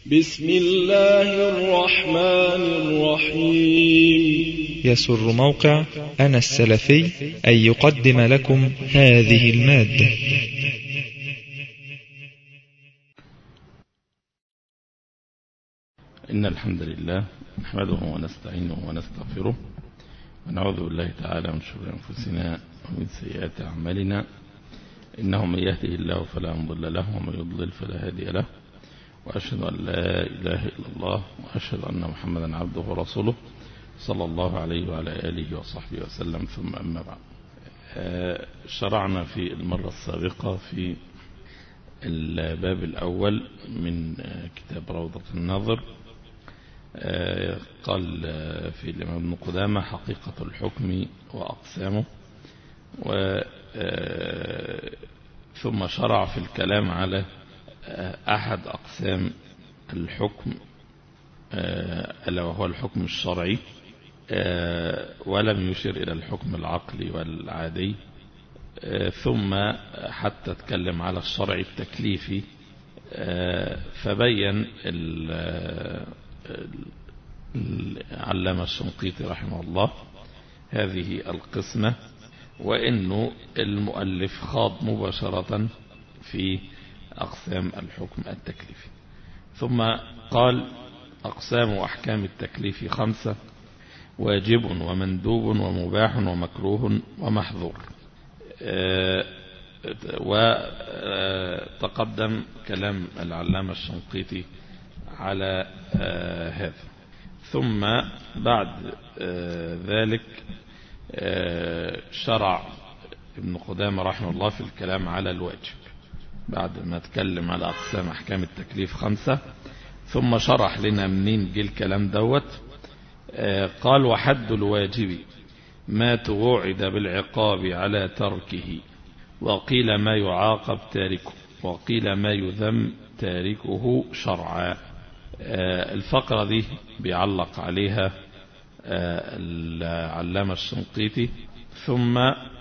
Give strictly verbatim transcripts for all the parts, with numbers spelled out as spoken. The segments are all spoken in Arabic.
بسم الله الرحمن الرحيم. يسر موقع أنا السلفي أن يقدم لكم هذه المادة. إن الحمد لله نحمده ونستعينه ونستغفره ونعوذ بالله تعالى من شرور أنفسنا ومن سيئات أعمالنا، إنه من يهده الله فلا مضل له ومن يضلل فلا هادي له، وأشهد أن لا إله إلا الله وأشهد أن محمدا عبده ورسوله صلى الله عليه وعلى آله وصحبه وسلم. ثم أما بعد، شرعنا في المرة السابقة في الباب الأول من كتاب روضة الناظر. قال في الإمام ابن قدامة حقيقة الحكم وأقسامه، ثم شرع في الكلام على أحد أقسام الحكم ألا وهو الحكم الشرعي، ولم يشر إلى الحكم العقلي والعادي، ثم حتى تكلم على الشرع التكليفي، فبين العلامة الشنقيطي رحمه الله هذه القسمة، وإنه المؤلف خاض مباشرة في أقسام الحكم التكليفي. ثم قال أقسام وأحكام التكليف خمسة: واجب ومندوب ومباح ومكروه ومحظور. وتقدم كلام العلامة الشنقيطي على هذا. ثم بعد ذلك شرع ابن قدامة رحمه الله في الكلام على الواجب، بعد ما تكلم على أقسام أحكام التكليف خمسة، ثم شرح لنا منين جه الكلام دوت. قال: وحد الواجب ما توعد بالعقاب على تركه، وقيل ما يعاقب تاركه، وقيل ما يذم تاركه شرعا. الفقرة دي بيعلق عليها العلامة الشنقيطي، ثم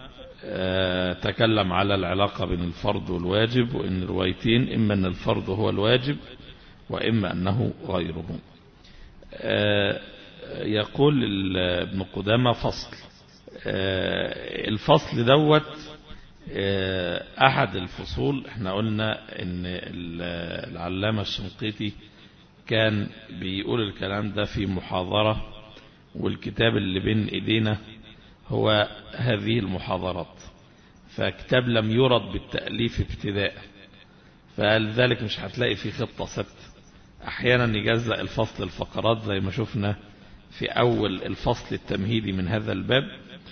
تكلم على العلاقة بين الفرض والواجب، وإن الروايتين إما أن الفرض هو الواجب وإما أنه غيره. يقول ابن قدامة: فصل. الفصل دوت أحد الفصول. احنا قلنا أن العلامة الشنقيطي كان بيقول الكلام ده في محاضرة، والكتاب اللي بين إيدينا هو هذه المحاضرات، فكتاب لم يرد بالتأليف ابتداء، فلذلك مش هتلاقي فيه خطة ثابتة. أحيانا يجزأ الفصل الفقرات زي ما شفنا في أول الفصل التمهيدي من هذا الباب،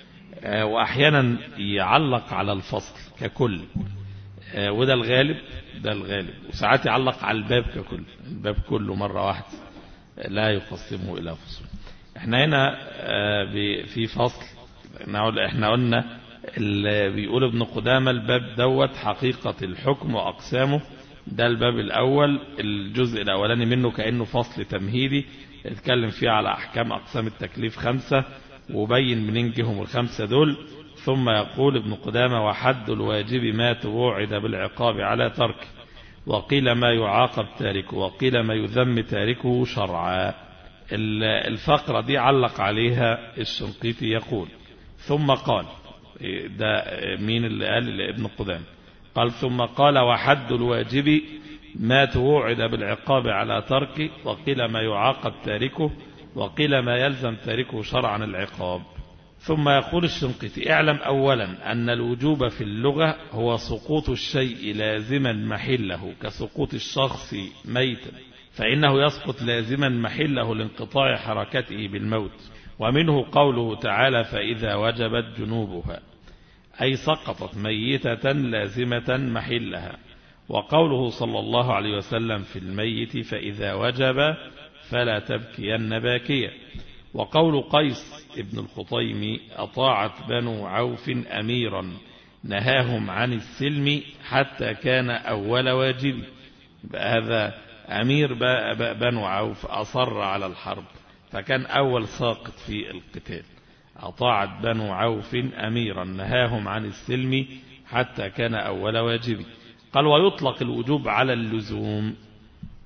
وأحيانا يعلق على الفصل ككل، وده الغالب ده الغالب وساعات يعلق على الباب ككل، الباب كله مرة واحدة لا يقسمه إلى فصول. احنا هنا في فصل، احنا قلنا اللي بيقول ابن قدامة الباب دوت حقيقة الحكم وأقسامه، ده الباب الأول، الجزء الأولاني منه كأنه فصل تمهيدي يتكلم فيه على أحكام أقسام التكليف خمسة، وبين منين جهم الخمسة دول. ثم يقول ابن قدامة: وحد الواجب ما توعد بالعقاب على تركه، وقيل ما يعاقب تاركه، وقيل ما يذم تاركه شرعا. الفقرة دي علق عليها الشنقيطي، يقول: ثم قال، ده مين اللي قال؟ ابن قدامة. قال: ثم قال: وحد الواجب ما توعد بالعقاب على تركه، وقيل ما يعاقب تاركه، وقيل ما يلزم تاركه شرعا العقاب. ثم يقول الشنقيطي: اعلم أولا أن الوجوب في اللغة هو سقوط الشيء لازما محله، كسقوط الشخص ميتا، فإنه يسقط لازما محله لانقطاع حركته بالموت. ومنه قوله تعالى: فإذا وجبت جنوبها، أي سقطت ميتة لازمة محلها. وقوله صلى الله عليه وسلم في الميت: فإذا وجب فلا تبكين باكيا. وقول قيس ابن الخطيم: أطاعت بنو عوف أميرا نهاهم عن السلم حتى كان أول واجب. هذا أمير بنو عوف أصر على الحرب، فكان أول ساقط في القتال. أطاعت بنو عوف أميرا نهاهم عن السلم حتى كان أول واجب. قال: ويطلق الوجوب على اللزوم،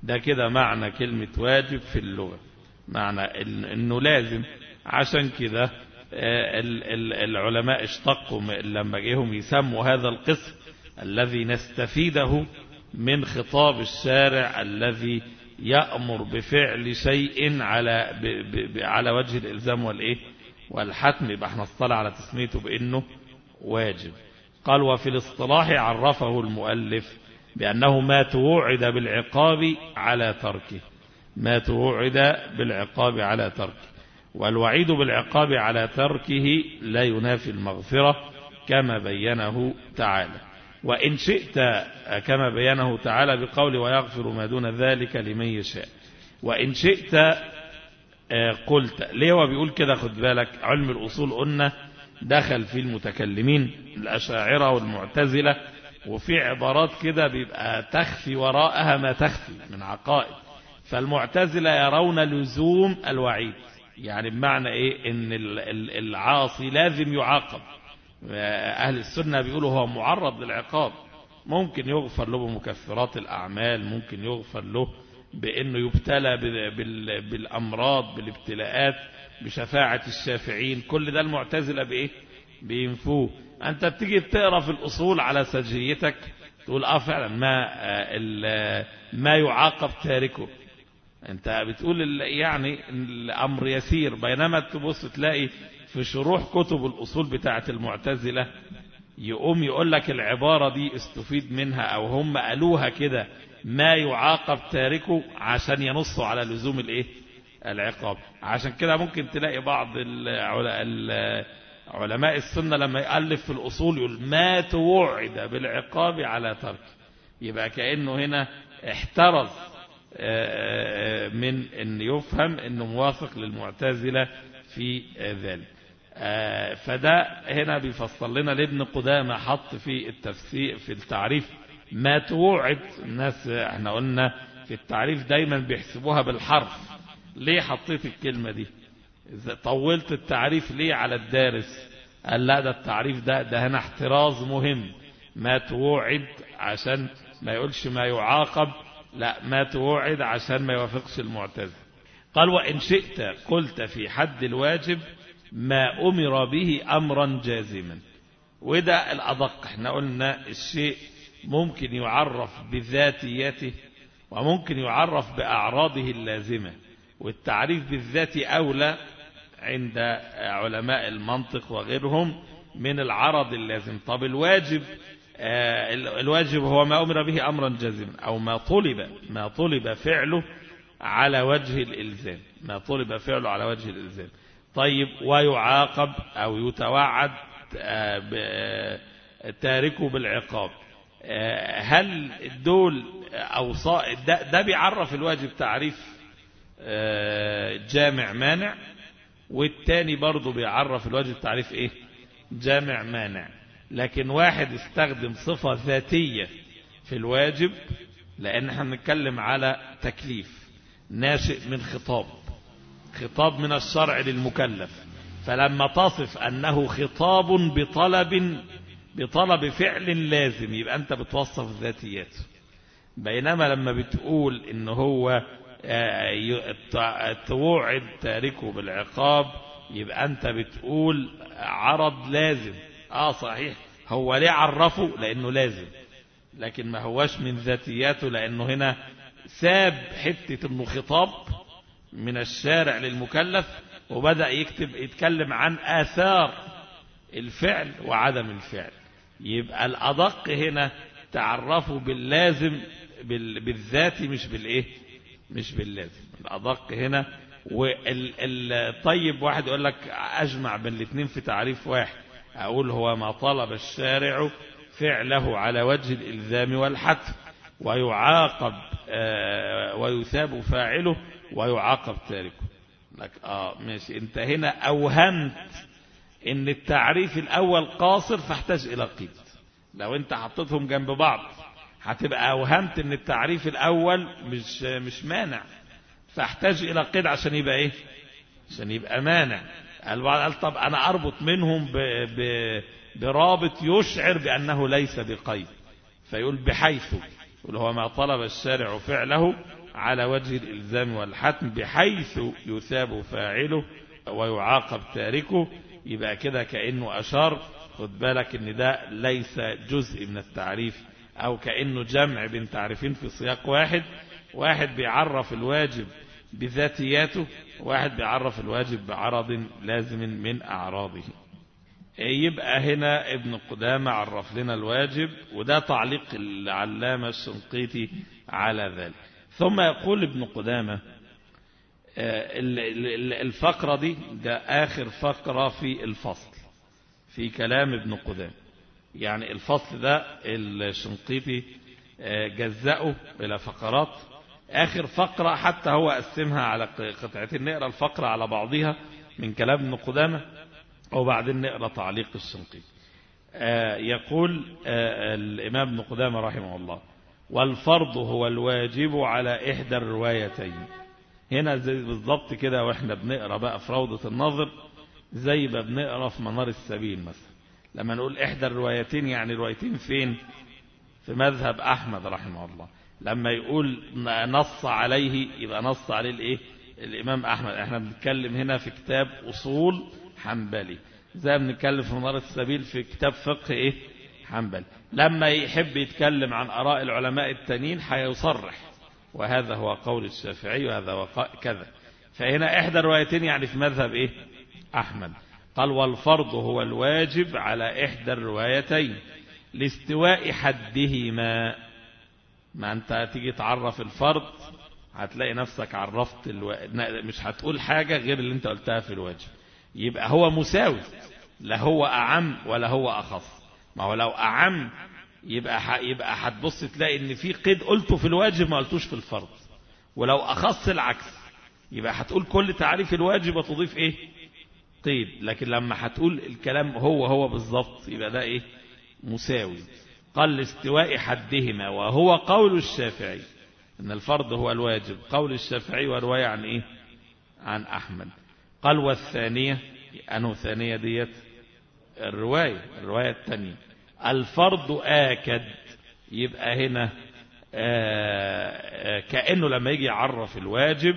ده كده معنى كلمة واجب في اللغة، معنى انه لازم. عشان كده العلماء اشتقوا لما جيهم يسموا هذا القسم الذي نستفيده من خطاب الشارع الذي يأمر بفعل شيء على على وجه الإلزام والإيه والحتم، يبقى احنا اصطلح على تسميته بأنه واجب. قال وفي الاصطلاح عرفه المؤلف بأنه ما توعد بالعقاب على تركه، ما توعد بالعقاب على تركه، والوعيد بالعقاب على تركه لا ينافي المغفرة كما بينه تعالى. وإن شئت كما بينه تعالى بقول ويغفر ما دون ذلك لمن يشاء. وإن شئت قلت ليه هو بيقول كده؟ خد بالك، علم الأصول قلنا دخل في المتكلمين الأشاعرة والمعتزلة، وفي عبارات كده بيبقى تخفي وراءها ما تخفي من عقائد. فالمعتزلة يرون لزوم الوعيد، يعني بمعنى ايه؟ ان العاصي لازم يعاقب. اهل السنة بيقولوا هو معرض للعقاب، ممكن يغفر له بمكفرات الاعمال، ممكن يغفر له بانه يبتلى بالامراض بالابتلاءات بشفاعة الشافعين. كل ده المعتزلة بايه؟ بينفوه. انت بتيجي تقرا في الاصول على سجيتك تقول اه فعلا ما ما يعاقب تاركه، انت بتقول يعني الامر يسير. بينما تبص تلاقي في شروح كتب الاصول بتاعه المعتزله يقوم يقول لك العباره دي استفيد منها او هم قالوها كده ما يعاقب تاركه عشان ينصوا على لزوم الايه العقاب. عشان كده ممكن تلاقي بعض علماء السنه لما يالف في الاصول يقول ما توعد بالعقاب على ترك، يبقى كانه هنا احترز من ان يفهم انه موافق للمعتزلة في ذلك. فده هنا بيفصل لنا لابن قدامة حط في التفسير في التعريف ما توعد. الناس احنا قلنا في التعريف دايما بيحسبوها بالحرف، ليه حطيت الكلمة دي؟ طولت التعريف ليه على الدارس؟ قال لا ده التعريف ده ده هنا احتراز مهم، ما توعد عشان ما يقولش ما يعاقب، لا ما توعد عشان ما يوافقش المعتزلة. قال وإن شئت قلت في حد الواجب ما أمر به أمرا جازما. وده الأدق، احنا قلنا الشيء ممكن يعرف بذاتيته وممكن يعرف بأعراضه اللازمة، والتعريف بالذات أولى عند علماء المنطق وغيرهم من العرض اللازم. طب الواجب الواجب هو ما أمر به أمرا جازما أو ما طلب ما طلب فعله على وجه الإلزام، ما طلب فعله على وجه الإلزام. طيب ويعاقب أو يتوعد تاركه بالعقاب، هل دول أوصاء ده, ده بيعرف الواجب تعريف جامع مانع، والتاني برضو بيعرف الواجب تعريف إيه؟ جامع مانع. لكن واحد استخدم صفة ذاتية في الواجب، لأن احنا بنتكلم على تكليف ناشئ من خطاب خطاب من الشرع للمكلف، فلما تصف أنه خطاب بطلب بطلب فعل لازم يبقى أنت بتوصف ذاتياته. بينما لما بتقول إن هو توعد تاركه بالعقاب يبقى أنت بتقول عرض لازم. آه صحيح، هو ليه عرفه؟ لأنه لازم، لكن ما هوش من ذاتياته، لأنه هنا ساب حتة إنه خطاب من الشارع للمكلف وبدأ يكتب يتكلم عن آثار الفعل وعدم الفعل. يبقى الأدق هنا تعرفوا باللازم بالذات مش بالإيه مش باللازم. الأدق هنا والطيب واحد يقول لك أجمع بين الاثنين في تعريف واحد، أقول هو ما طلب الشارع فعله على وجه الإلزام والحتم ويعاقب ويثاب فاعله ويعاقب تاركه. لك آه ماشي، انت هنا أوهمت ان التعريف الأول قاصر فاحتاج إلى قيد. لو انت حطيتهم جنب بعض هتبقى أوهمت ان التعريف الأول مش مش مانع، فاحتاج إلى قيد عشان يبقى ايه عشان يبقى مانع. البعض قال طب أنا أربط منهم ب ب برابط يشعر بأنه ليس بقيد، فيقول بحيث، يقول هو ما طلب الشارع فعله على وجه الإلزام والحتم بحيث يثاب فاعله ويعاقب تاركه، يبقى كده كأنه أشار خد بالك ان ده ليس جزء من التعريف، او كأنه جمع بين تعريفين في سياق واحد، واحد بيعرف الواجب بذاتياته، واحد بيعرف الواجب بعرض لازم من أعراضه. يبقى هنا ابن قدامة عرف لنا الواجب، وده تعليق العلامة الشنقيطي على ذلك. ثم يقول ابن قدامة الفقرة دي ده آخر فقرة في الفصل في كلام ابن قدامة، يعني الفصل ده الشنقيطي جزأه إلى فقرات. آخر فقرة حتى هو قسمها على قطعتين، نقرأ الفقرة على بعضها من كلام ابن قدامة وبعدين نقرأ تعليق الشنقيطي. يقول الإمام ابن قدامة رحمه الله: والفرض هو الواجب على إحدى الروايتين. هنا زي بالضبط كده واحنا بنقرأ بقى في روضة النظر، زي ما بنقرأ في منار السبيل مثلا، لما نقول إحدى الروايتين يعني روايتين فين؟ في مذهب أحمد رحمه الله. لما يقول نص عليه يبقى نص عليه الايه؟ الإمام أحمد. احنا بنتكلم هنا في كتاب أصول حنبلي، زي ما بنتكلم في منار السبيل في كتاب فقه ايه؟ حنبلي. لما يحب يتكلم عن آراء العلماء التانيين هيصرح، وهذا هو قول الشافعي وهذا هو كذا. فهنا إحدى الروايتين يعني في مذهب ايه؟ أحمد. قال: والفرض هو الواجب على إحدى الروايتين لاستواء حدهما. ما أنت تيجي تعرف الفرض هتلاقي نفسك عرفت الو... مش هتقول حاجة غير اللي انت قلتها في الواجب، يبقى هو مساوي، لا هو أعم ولا هو أخص. ما هو لو أعم يبقى ح... يبقى هتبص تلاقي ان في قيد قلته في الواجب ما قلتوش في الفرض، ولو أخص العكس يبقى هتقول كل تعريف الواجب وتضيف ايه؟ قيد. لكن لما هتقول الكلام هو هو بالضبط يبقى ده ايه؟ مساوي. قال: لاستواء حدهما، وهو قول الشافعي ان الفرض هو الواجب، قول الشافعي ورواية عن ايه؟ عن أحمد. قال: والثانية، أنه ثانية ديت الرواية الرواية الثانية، الفرض آكد. يبقى هنا آآ آآ كأنه لما يجي يعرف الواجب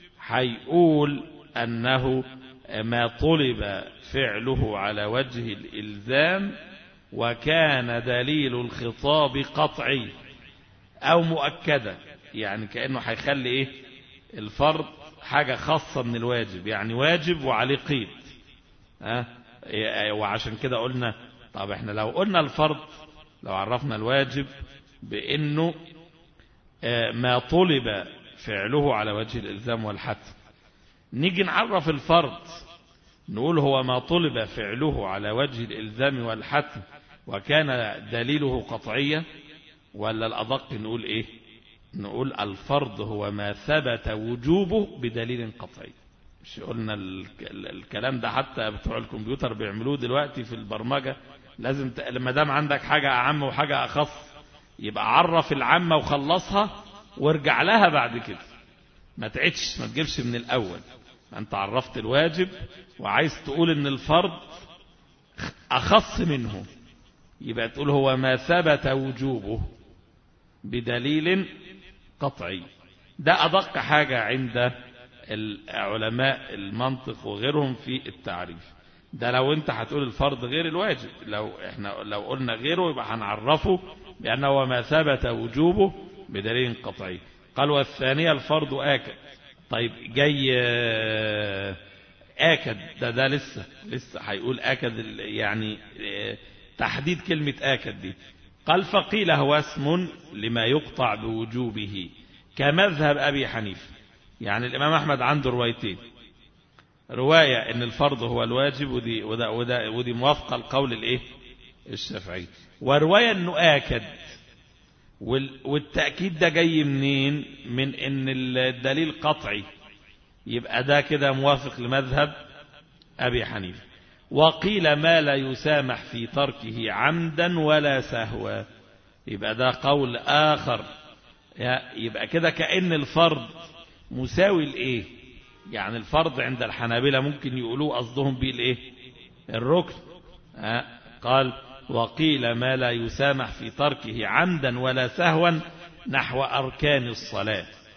هيقول أنه ما طلب فعله على وجه الإلزام وكان دليل الخطاب قطعي أو مؤكدة. يعني كأنه هيخلي إيه؟ الفرض حاجة خاصة من الواجب، يعني واجب وعليه قيد. ها؟ وعشان كده قلنا طب احنا لو قلنا الفرض، لو عرفنا الواجب بأنه ما طلب فعله على وجه الإلزام والحتم، نيجي نعرف الفرض نقول هو ما طلب فعله على وجه الإلزام والحتم وكان دليله قطعية، ولا الأدق نقول إيه؟ نقول الفرض هو ما ثبت وجوبه بدليل قطعي. مش قلنا الكلام ده حتى بتوع الكمبيوتر بيعملوه دلوقتي في البرمجة، لازم ت... لما دام عندك حاجة أعم وحاجة أخص يبقى عرف العامة وخلصها وارجع لها بعد كده، ما تعيدش، ما تجيبش من الأول. أنت عرفت الواجب وعايز تقول إن الفرض أخص منه، يبقى تقول هو ما ثبت وجوبه بدليل قطعي. ده أدق حاجة عند العلماء المنطق وغيرهم في التعريف. ده لو انت هتقول الفرض غير الواجب، لو احنا لو قلنا غيره يبقى هنعرفه بأنه ما ثبت وجوبه بدليل قطعي. قال: والثانية الفرض آكد. طيب جاي آكد ده ده لسه لسه هيقول آكد، يعني تحديد كلمة آكد دي. قال: فقيل هو اسم لما يقطع بوجوبه كمذهب أبي حنيفة. يعني الإمام أحمد عنده روايتين، رواية ان الفرض هو الواجب ودي, وده وده ودي موافقة القول الايه؟ الشافعي، ورواية انه آكد. والتأكيد ده جاي منين؟ من ان الدليل قطعي، يبقى ده كده موافق لمذهب أبي حنيفة. وقيل ما لا يسامح في تركه عمدا ولا سهوا، يبقى ده قول آخر. يبقى كده كأن الفرض مساوي الايه؟ يعني الفرض عند الحنابلة ممكن يقولوا قصدهم بيه الايه؟ الركن. قال: وقيل ما لا يسامح في تركه عمدا ولا سهوا نحو أركان الصلاة.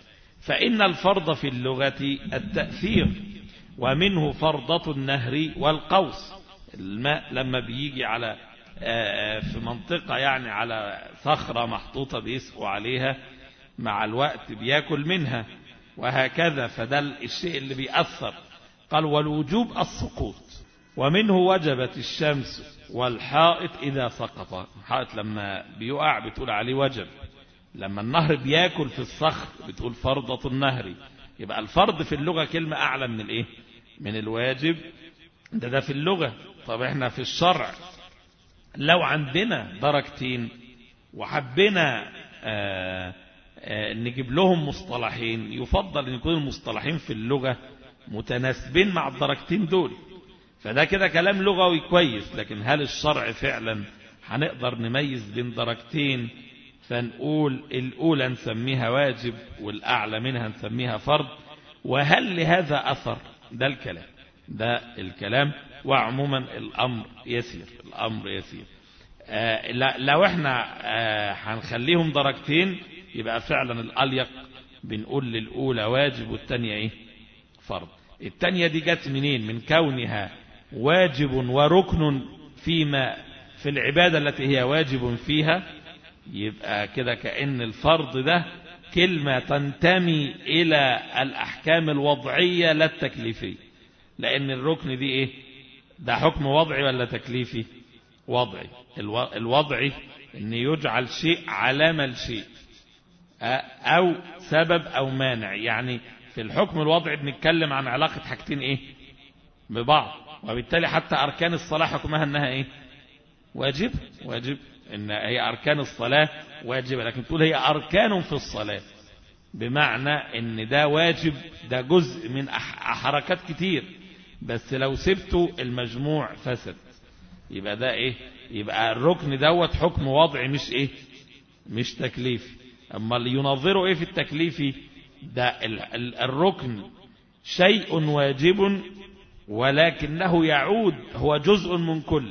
فإن الفرض في اللغة التأثير، ومنه فرضة النهر والقوس. الماء لما بيجي على في منطقة يعني على صخرة محطوطة بيسقوا عليها، مع الوقت بياكل منها وهكذا، فده الشيء اللي بيأثر. قال والوجوب السقوط، ومنه وجبت الشمس والحائط إذا سقط. الحائط لما بيقع بتقول عليه وجب، لما النهر بياكل في الصخر بتقول فرضة النهر. يبقى الفرض في اللغة كلمة أعلى من الإيه؟ من الواجب. ده ده في اللغة. طب احنا في الشرع لو عندنا درجتين وحبنا آآ آآ نجيب لهم مصطلحين، يفضل أن يكون المصطلحين في اللغة متناسبين مع الدرجتين دول، فده كده كلام لغوي كويس. لكن هل الشرع فعلا هنقدر نميز بين درجتين فنقول الأولى نسميها واجب والأعلى منها نسميها فرض؟ وهل لهذا أثر؟ ده الكلام ده الكلام وعموما الأمر يسير الأمر يسير آه لو احنا آه هنخليهم درجتين يبقى فعلا الأليق بنقول للأولى واجب والتانية ايه؟ فرض. التانية دي جت منين؟ من كونها واجب وركن فيما في العبادة التي هي واجب فيها. يبقى كده كأن الفرض ده كلمة تنتمي إلى الأحكام الوضعية لا التكليفية، لأن الركن دي إيه؟ ده حكم وضعي ولا تكليفي؟ وضعي. الوضعي إن يجعل شيء علامة لشيء أو سبب أو مانع. يعني في الحكم الوضعي بنتكلم عن علاقة حاجتين إيه؟ ببعض، وبالتالي حتى أركان الصلاة حكمها أنها إيه؟ واجب واجب إن هي أركان الصلاة واجبة، لكن تقول هي أركان في الصلاة، بمعنى إن ده واجب، ده جزء من حركات كتير، بس لو سبته المجموع فسد. يبقى ده إيه؟ يبقى الركن دوت حكم وضعي مش إيه؟ مش تكليفي. أما اللي ينظره إيه في التكليفي؟ ده الركن شيء واجب ولكنه يعود، هو جزء من كل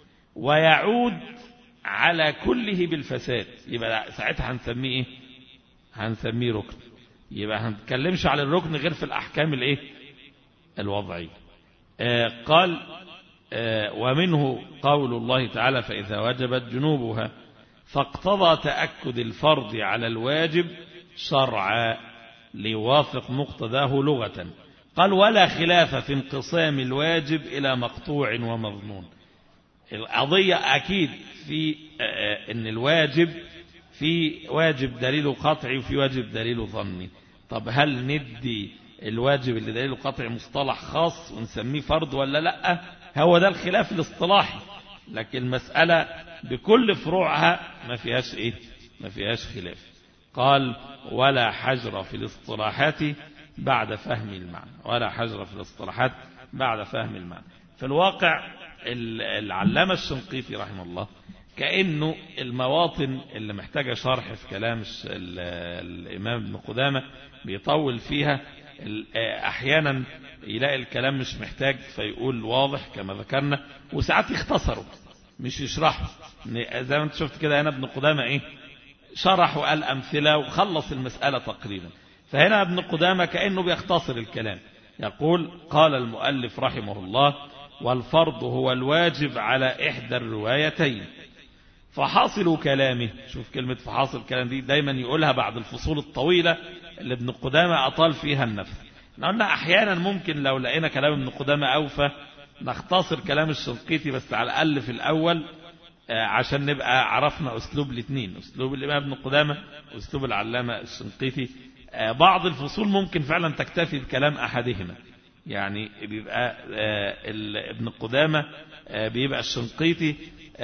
ويعود على كله بالفساد. يبقى ساعتها هنسميه ايه؟ هنسميه ركن. يبقى هنتكلمش على الركن غير في الأحكام الايه؟ الوضعية. آه قال آه ومنه قول الله تعالى فإذا وجبت جنوبها، فاقتضى تأكد الفرض على الواجب شرعا ليوافق مقتضاه لغة. قال ولا خلاف في انقسام الواجب إلى مقطوع ومظنون. القضية أكيد في أن الواجب في واجب دليل قطعي وفي واجب دليل ظني. طب هل ندي الواجب اللي دليل قطعي مصطلح خاص ونسميه فرض ولا لا؟ هو ده الخلاف الاصطلاحي، لكن المسألة بكل فروعها ما فيهاش إيه؟ ما فيهاش خلاف. قال ولا حجر في الاصطلاحات بعد فهم المعنى، ولا حجر في الاصطلاحات بعد فهم المعنى. في الواقع العلامة الشنقيطي رحمه الله كأنه المواطن اللي محتاجة شرح في كلام الإمام ابن قدامة بيطول فيها، أحيانا يلاقي الكلام مش محتاج فيقول واضح كما ذكرنا، وساعات يختصروا مش يشرحوا. زي ما انت شفت كده هنا ابن قدامة ايه؟ شرح وقال أمثلة وخلص المسألة تقريبا. فهنا ابن قدامة كأنه بيختصر الكلام، يقول قال المؤلف رحمه الله والفرض هو الواجب على إحدى الروايتين. فحاصل كلامه، شوف كلمة فحاصل كلام دي دايما يقولها بعد الفصول الطويلة اللي ابن قدامة أطال فيها النفس. قلنا أحيانا ممكن لو لقينا كلام ابن قدامة أوفى نختصر كلام الشنقيطي، بس على الأقل في الأول عشان نبقى عرفنا أسلوب الاثنين، أسلوب الإمام ابن قدامة وأسلوب العلامة الشنقيطي. بعض الفصول ممكن فعلا تكتفي بكلام أحدهما، يعني بيبقى ابن قدامة بيبقى الشنقيطي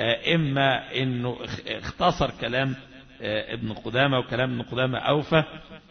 إما إنه اختصر كلام ابن قدامة وكلام ابن قدامة أوفى.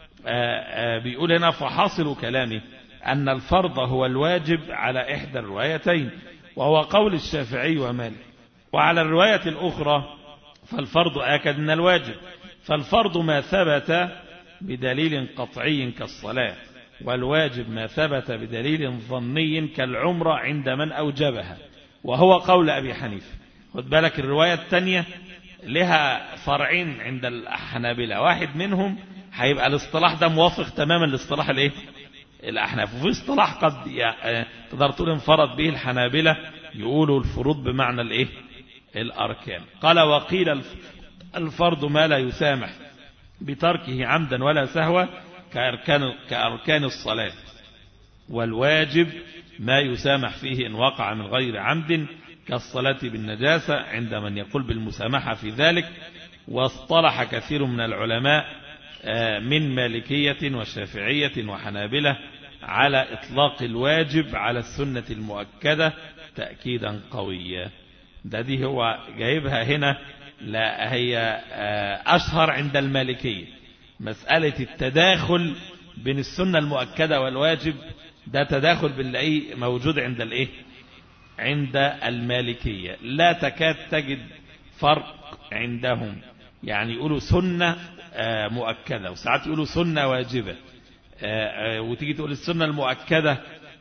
بيقول هنا فحاصل كلامه أن الفرض هو الواجب على إحدى الروايتين، وهو قول الشافعي ومالك. وعلى الرواية الأخرى فالفرض آكد من الواجب، فالفرض ما ثبت بدليل قطعي كالصلاة، والواجب ما ثبت بدليل ظني كالعمرة عند من أوجبها، وهو قول أبي حنيفة. خد بالك الرواية الثانية لها فرعين عند الحنابلة، واحد منهم هيبقى الاصطلاح ده موافق تماما لاصطلاح الايه الأحناف. وفي اصطلاح قد تقدر تقول انفرد به الحنابلة، يقولوا الفروض بمعنى الايه الأركان. قال وقيل الفرض ما لا يسامح بتركه عمدا ولا سهوا كأركان, كأركان الصلاة، والواجب ما يسامح فيه إن وقع من غير عمد كالصلاة بالنجاسة عند من يقول بالمسامحة في ذلك. واصطلح كثير من العلماء من مالكية وشافعية وحنابلة على إطلاق الواجب على السنة المؤكدة تأكيدا قويا. ده دي هو جايبها هنا، لا هي أشهر عند المالكية مسألة التداخل بين السنة المؤكدة والواجب. ده تداخل باللي موجود عند الايه عند المالكية، لا تكاد تجد فرق عندهم. يعني يقولوا سنة مؤكدة وساعات يقولوا سنة واجبة، وتيجي تقول السنة المؤكدة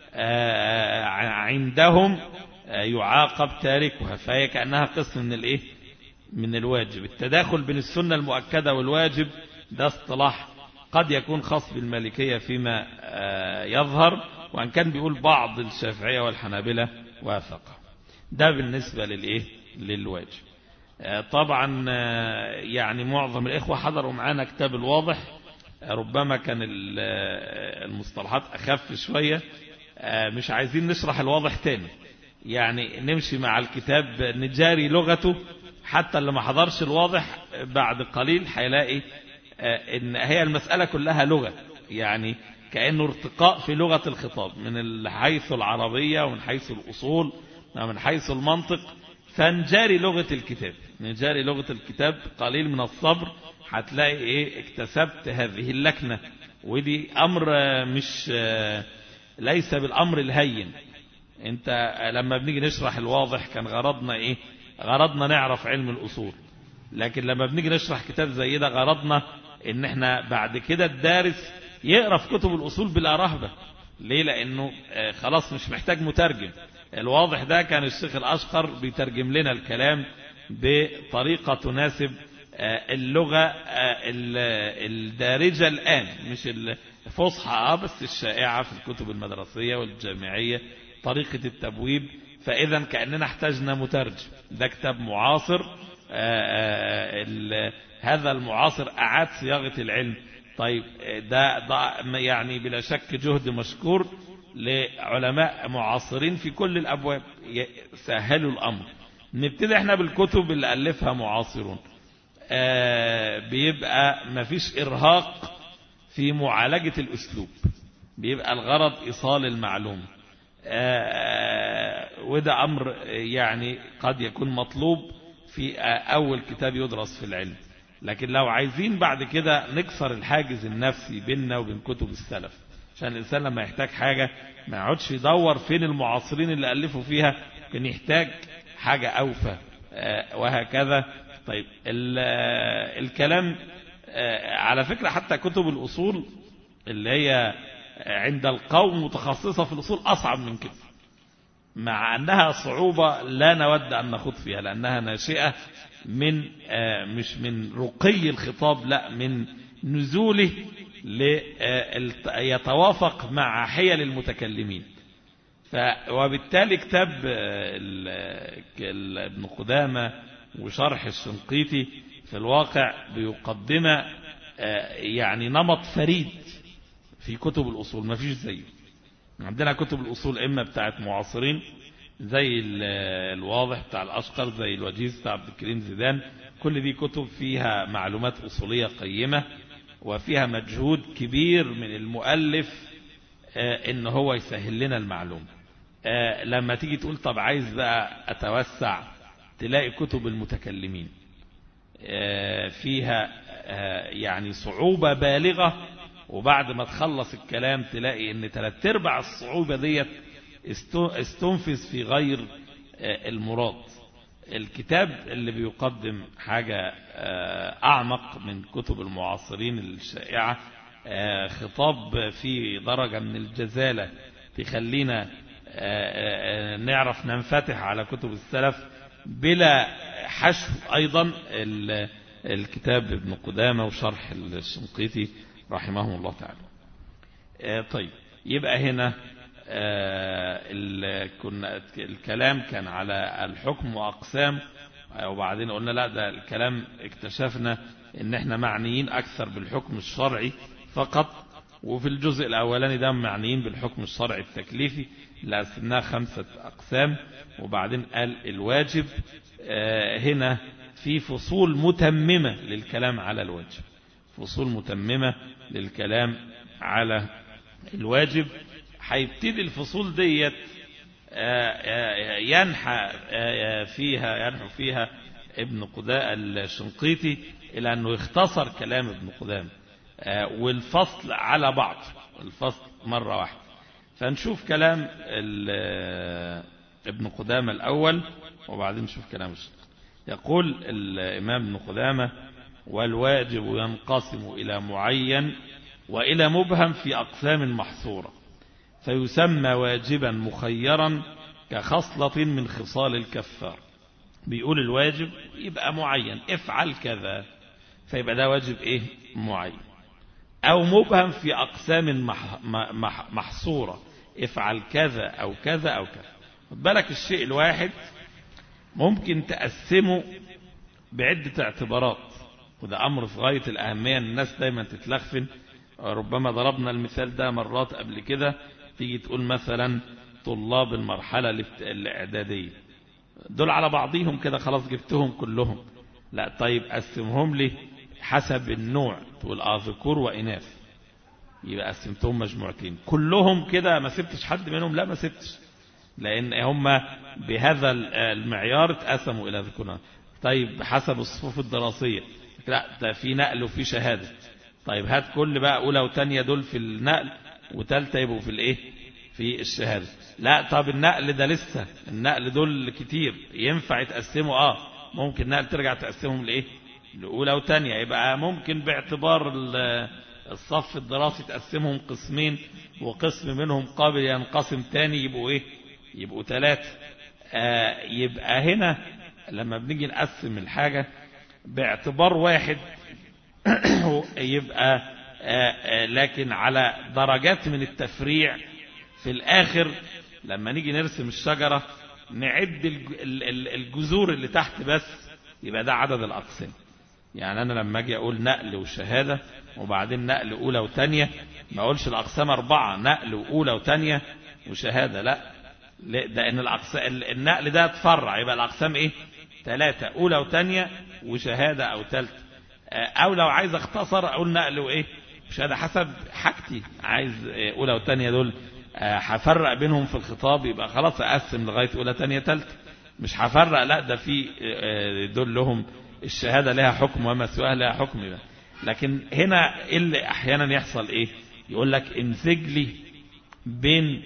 عندهم يعاقب تاركها، فهي كأنها قسم من الايه من الواجب. التداخل بين السنة المؤكدة والواجب ده اصطلاح قد يكون خاص بالمالكية فيما يظهر، وأن كان بيقول بعض الشافعية والحنابلة وافق. ده بالنسبة للإيه للواجب. طبعا يعني معظم الإخوة حضروا معانا كتاب الواضح، ربما كان المصطلحات أخف شوية، مش عايزين نشرح الواضح تاني، يعني نمشي مع الكتاب نجاري لغته، حتى اللي ما حضرش الواضح بعد قليل هيلاقي ان هي المسألة كلها لغة، يعني كأنه ارتقاء في لغة الخطاب من حيث العربية ومن حيث الأصول ومن حيث المنطق. فنجاري لغة الكتاب، نجاري لغة الكتاب قليل من الصبر هتلاقي ايه اكتسبت هذه اللكنة. ودي امر مش ليس بالامر الهين. انت لما بنيجي نشرح الواضح كان غرضنا ايه غرضنا نعرف علم الأصول، لكن لما بنيجي نشرح كتاب زي ده غرضنا ان احنا بعد كده الدارس يقرأ في كتب الأصول بلا رهبة. ليه؟ لأنه خلاص مش محتاج مترجم. الواضح ده كان الشيخ الأشقر بيترجم لنا الكلام بطريقة تناسب اللغة الدارجة الآن، مش الفصحى بس الشائعة في الكتب المدرسية والجامعية، طريقة التبويب. فإذا كأننا احتاجنا مترجم. ده كتاب معاصر، هذا المعاصر أعاد صياغة العلم. طيب ده, ده يعني بلا شك جهد مشكور لعلماء معاصرين في كل الأبواب سهلوا الأمر. نبتدي احنا بالكتب اللي ألفها معاصرون، بيبقى مفيش إرهاق في معالجة الأسلوب، بيبقى الغرض إيصال المعلومة، وده أمر يعني قد يكون مطلوب في أول كتاب يدرس في العلم. لكن لو عايزين بعد كده نكسر الحاجز النفسي بيننا وبين كتب السلف، عشان الإنسان لما يحتاج حاجة ما يقعدش يدور فين المعاصرين اللي ألفوا فيها، كان يحتاج حاجة أوفى وهكذا. طيب الكلام على فكرة حتى كتب الأصول اللي هي عند القوم متخصصة في الأصول أصعب من كده، مع أنها صعوبة لا نود أن نخوض فيها، لأنها ناشئة من مش من رقي الخطاب، لا من نزوله يتوافق مع حيل المتكلمين. وبالتالي كتاب ابن قدامة وشرح الشنقيطي في الواقع بيقدم يعني نمط فريد في كتب الأصول ما فيش زيه. عندنا كتب الأصول إما بتاعت معاصرين زي الواضح بتاع الأشقر، زي الوجيز بتاع عبد الكريم زيدان، كل دي كتب فيها معلومات أصولية قيمة وفيها مجهود كبير من المؤلف إن هو يسهل لنا المعلومة. لما تيجي تقول طب عايز بقى أتوسع، تلاقي كتب المتكلمين فيها يعني صعوبة بالغة، وبعد ما تخلص الكلام تلاقي ان ثلاث ارباع الصعوبة ديت استنفذ في غير المراد. الكتاب اللي بيقدم حاجة أعمق من كتب المعاصرين الشائعة، خطاب في درجة من الجزالة تخلينا نعرف ننفتح على كتب السلف بلا حشو. أيضا الكتاب ابن قدامة وشرح الشنقيطي رحمه الله تعالى. طيب يبقى هنا كنا الكلام كان على الحكم وأقسام، وبعدين قلنا لا ده الكلام اكتشفنا ان احنا معنيين اكثر بالحكم الشرعي فقط، وفي الجزء الاولاني ده معنيين بالحكم الشرعي التكليفي اللي قسمناه خمسة اقسام. وبعدين قال الواجب هنا في فصول متممة للكلام على الواجب، فصول متممة للكلام على الواجب. هيبتدي الفصول ديت ينحى فيها ينحى فيها ابن قدامة الشنقيطي إلى أنه يختصر كلام ابن قدامة والفصل على بعض، الفصل مرة واحدة. فنشوف كلام ابن قدامة الأول وبعدين نشوف كلام الشنقيطي. يقول الإمام ابن قدامة: والواجب ينقسم إلى معين وإلى مبهم في أقسام محصورة، فيسمى واجبا مخيرا كخصلة من خصال الكفار. بيقول الواجب يبقى معين، افعل كذا، فيبقى ده واجب ايه معين. او مبهم في اقسام محصورة، افعل كذا او كذا او كذا. خد بالك الشيء الواحد ممكن تقسمه بعدة اعتبارات، وده امر في غاية الاهمية. الناس دايما تتلخفن، ربما ضربنا المثال ده مرات قبل كده. تيجي تقول مثلا طلاب المرحلة الاعدادية دول على بعضهم كده خلاص جبتهم كلهم، لا طيب قسمهم لي حسب النوع، تقول اه ذكور وإناث، يبقى قسمتهم مجموعتين كلهم كده، ما سبتش حد منهم؟ لا ما سبتش، لأن هم بهذا المعيار اتقسموا إلى ذكور. طيب حسب الصفوف الدراسية، لا ده في نقل وفي شهادة، طيب هات كل بقى أولى وتانية دول في النقل وتالتة يبقوا في الايه في الشهادة. لا طب النقل ده لسه، النقل دول كتير ينفع يتقسموا، اه ممكن نقل ترجع تقسمهم لايه لأولى وتانية، يبقى ممكن باعتبار الصف الدراسي تقسمهم قسمين، وقسم منهم قابل ينقسم تاني يبقوا ايه يبقوا ثلاثة. آه يبقى هنا لما بنيجي نقسم الحاجة باعتبار واحد يبقى آآ آآ لكن على درجات من التفريع. في الآخر لما نيجي نرسم الشجرة نعد الجذور اللي تحت بس، يبقى ده عدد الأقسام. يعني أنا لما أجي أقول نقل وشهادة وبعدين نقل أولى وتانية، ما أقولش الأقسام أربعة، نقل وأولى وتانية وشهادة، لا ده إن الأقسام النقل ده تفرع، يبقى الأقسام إيه ثلاثة، أولى وتانية وشهادة أو ثالثة. أو لو عايز اختصر أقول نقل وإيه شهادة حسب حاجتي، عايز أولى وتانية دول هفرق بينهم في الخطاب، يبقى خلاص أقسم لغاية أولى تانية تالتة. مش هفرق، لا ده في دول لهم الشهادة لها حكم وما سواها لها حكم بقى. لكن هنا اللي أحيانا يحصل إيه، يقول لك امزج لي بين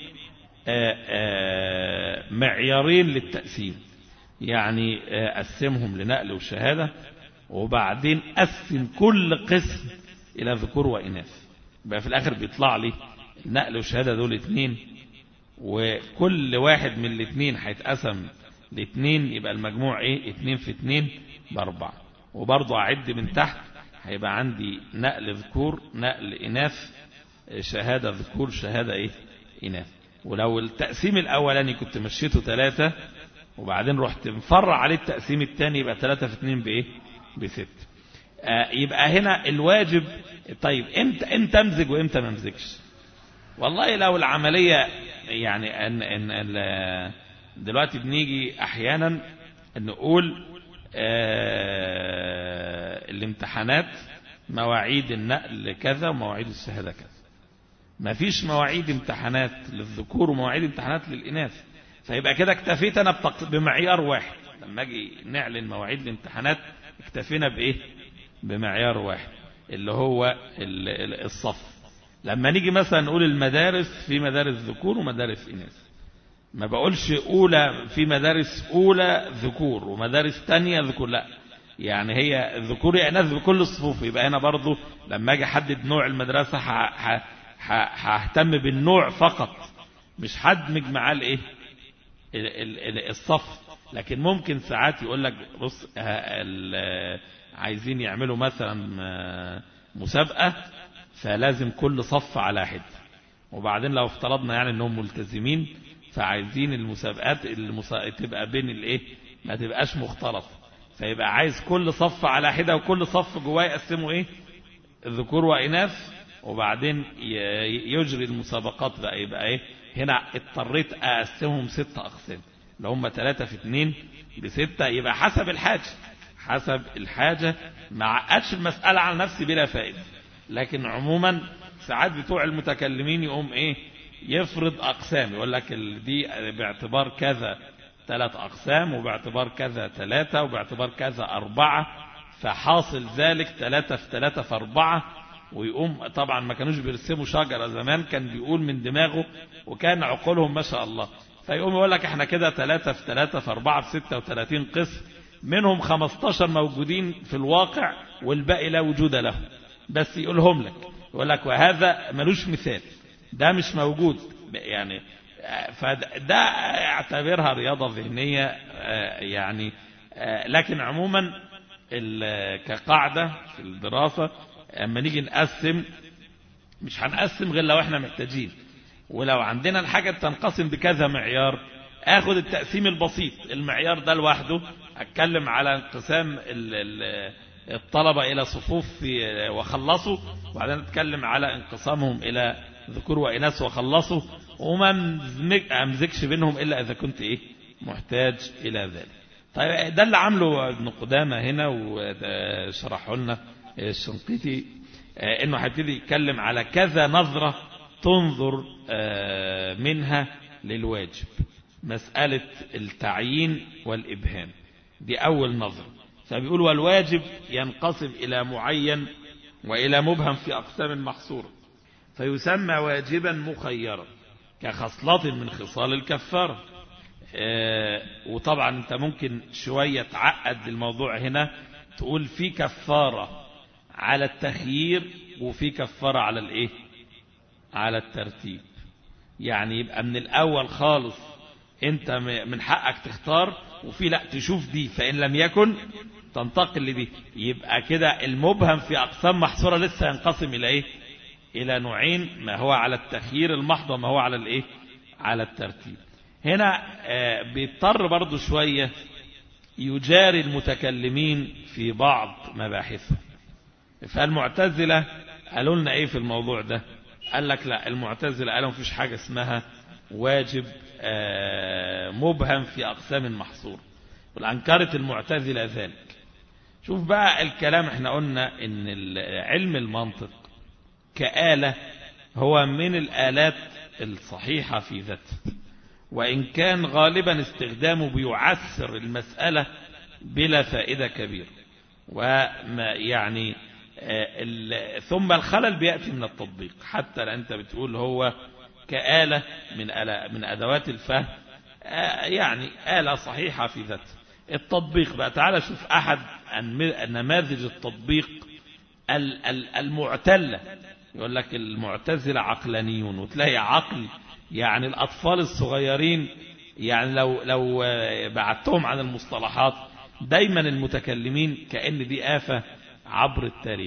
معيارين للتقسيم، يعني أقسمهم لنقل وشهادة وبعدين أقسم كل قسم إلى ذكور وإناث، بقى في الآخر بيطلع لي النقل والشهادة دول اتنين، وكل واحد من الاتنين هيتقسم لاتنين، يبقى المجموع ايه اتنين في اتنين باربعة. وبرضو أعد من تحت هيبقى عندي نقل ذكور نقل إناث، شهادة ذكور شهادة ايه إناث. ولو التقسيم الأولاني كنت مشيته ثلاثة وبعدين رحت مفرع عليه التقسيم الثاني، يبقى ثلاثة في اتنين بايه بست. آه يبقى هنا الواجب. طيب امتى امتى امزج وامتى ما امزجش؟ والله لو العملية يعني ان ان دلوقتي بنيجي احيانا نقول آه الامتحانات مواعيد النقل كذا ومواعيد الشهادة كذا، ما فيش مواعيد امتحانات للذكور ومواعيد امتحانات للإناث، فيبقى كده اكتفيت انا بمعيار واحد. لما اجي نعلن مواعيد الامتحانات اكتفينا بايه بمعيار واحد اللي هو الصف. لما نيجي مثلا نقول المدارس، في مدارس ذكور ومدارس إناث، ما بقولش أولى في مدارس أولى ذكور ومدارس تانية ذكور، لا يعني هي ذكور إناث بكل الصفوف. يبقى هنا برضو لما اجي احدد نوع المدرسة ههتم بالنوع فقط، مش هدمج معاه الايه الصف. لكن ممكن ساعات يقول لك بص عايزين يعملوا مثلا مسابقة فلازم كل صف على حد، وبعدين لو افترضنا يعني انهم ملتزمين فعايزين المسابقات المسا... تبقى بين الايه ما تبقاش مختلطة، فيبقى عايز كل صف على حدة وكل صف جواه يقسموا ايه ذكور وإناث، وبعدين يجري المسابقات بقى. يبقى ايه هنا اضطريت اقسمهم ستة اقسام، لو هم ثلاثة في اثنين بستة، يبقى حسب الحاجة حسب الحاجة ما عقدش المسألة على نفسي بلا فائدة. لكن عموما ساعات بتوع المتكلمين يقوم ايه يفرض اقسام، يقول لك دي باعتبار كذا ثلاث اقسام، وباعتبار كذا ثلاثة، وباعتبار كذا اربعة، فحاصل ذلك ثلاثة في ثلاثة في اربعة. ويقوم طبعا ما كانوش بيرسموا شجرة زمان، كان بيقول من دماغه وكان عقولهم ما شاء الله، فيقوم يقول لك احنا كده ثلاثة في ثلاثة في اربعة في ستة وثلاثين قسم، منهم خمستاشر موجودين في الواقع والباقي لا وجود له، بس يقولهم لك يقول لك وهذا ملوش مثال، ده مش موجود يعني. فده اعتبرها رياضة ذهنية يعني. لكن عموما كقاعدة في الدراسة اما نيجي نقسم مش هنقسم غير لو احنا محتاجين، ولو عندنا الحاجة تنقسم بكذا معيار اخد التقسيم البسيط المعيار ده لوحده، اتكلم على انقسام الطلبة الى صفوف وخلصوا، وبعدين اتكلم على انقسامهم الى ذكور وإناث وخلصوا، وما امزكش بينهم الا اذا كنت ايه محتاج الى ذلك. طيب ده اللي عمله ابن قدامة هنا وشرحه لنا الشنقيطي، انه هيبتدي يتكلم على كذا نظرة تنظر منها للواجب، مسألة التعيين والإبهام دي أول نظرة. فبيقول والواجب ينقسم إلى معين وإلى مبهم في أقسام محصورة، فيسمى واجبا مخيرا كخصلة من خصال الكفارة. وطبعا انت ممكن شوية تعقد الموضوع هنا، تقول في كفارة على التخيير وفي كفارة على الايه على الترتيب. يعني يبقى من الاول خالص انت من حقك تختار، وفي لا تشوف دي فان لم يكن تنتقل لدي. يبقى كده المبهم في اقسام محصورة لسه ينقسم الى ايه الى نوعين، ما هو على التخيير المحض وما هو على الايه على الترتيب. هنا بيضطر برضو شوية يجاري المتكلمين في بعض مباحثهم. فالمعتزلة قالوا لنا ايه في الموضوع ده؟ قال لك لا، المعتزلة قالوا مفيش حاجة اسمها واجب مبهم في أقسام محصورة، والأنكرت المعتزلة ذلك. شوف بقى الكلام، احنا قلنا ان علم المنطق كآلة هو من الآلات الصحيحة في ذاته، وإن كان غالبا استخدامه بيعسر المسألة بلا فائدة كبيرة. وما يعني ثم الخلل بيأتي من التطبيق، حتى لأنت بتقول هو كآلة من من أدوات الفهم، يعني آلة صحيحة في ذاته. التطبيق بقى، تعالى شوف أحد نماذج التطبيق المعتلة. يقول لك المعتزلة عقلانيون، وتلاقي عقل يعني الأطفال الصغيرين، يعني لو لو بعدتهم عن المصطلحات دايما المتكلمين كأن دي آفة عبر التاريخ،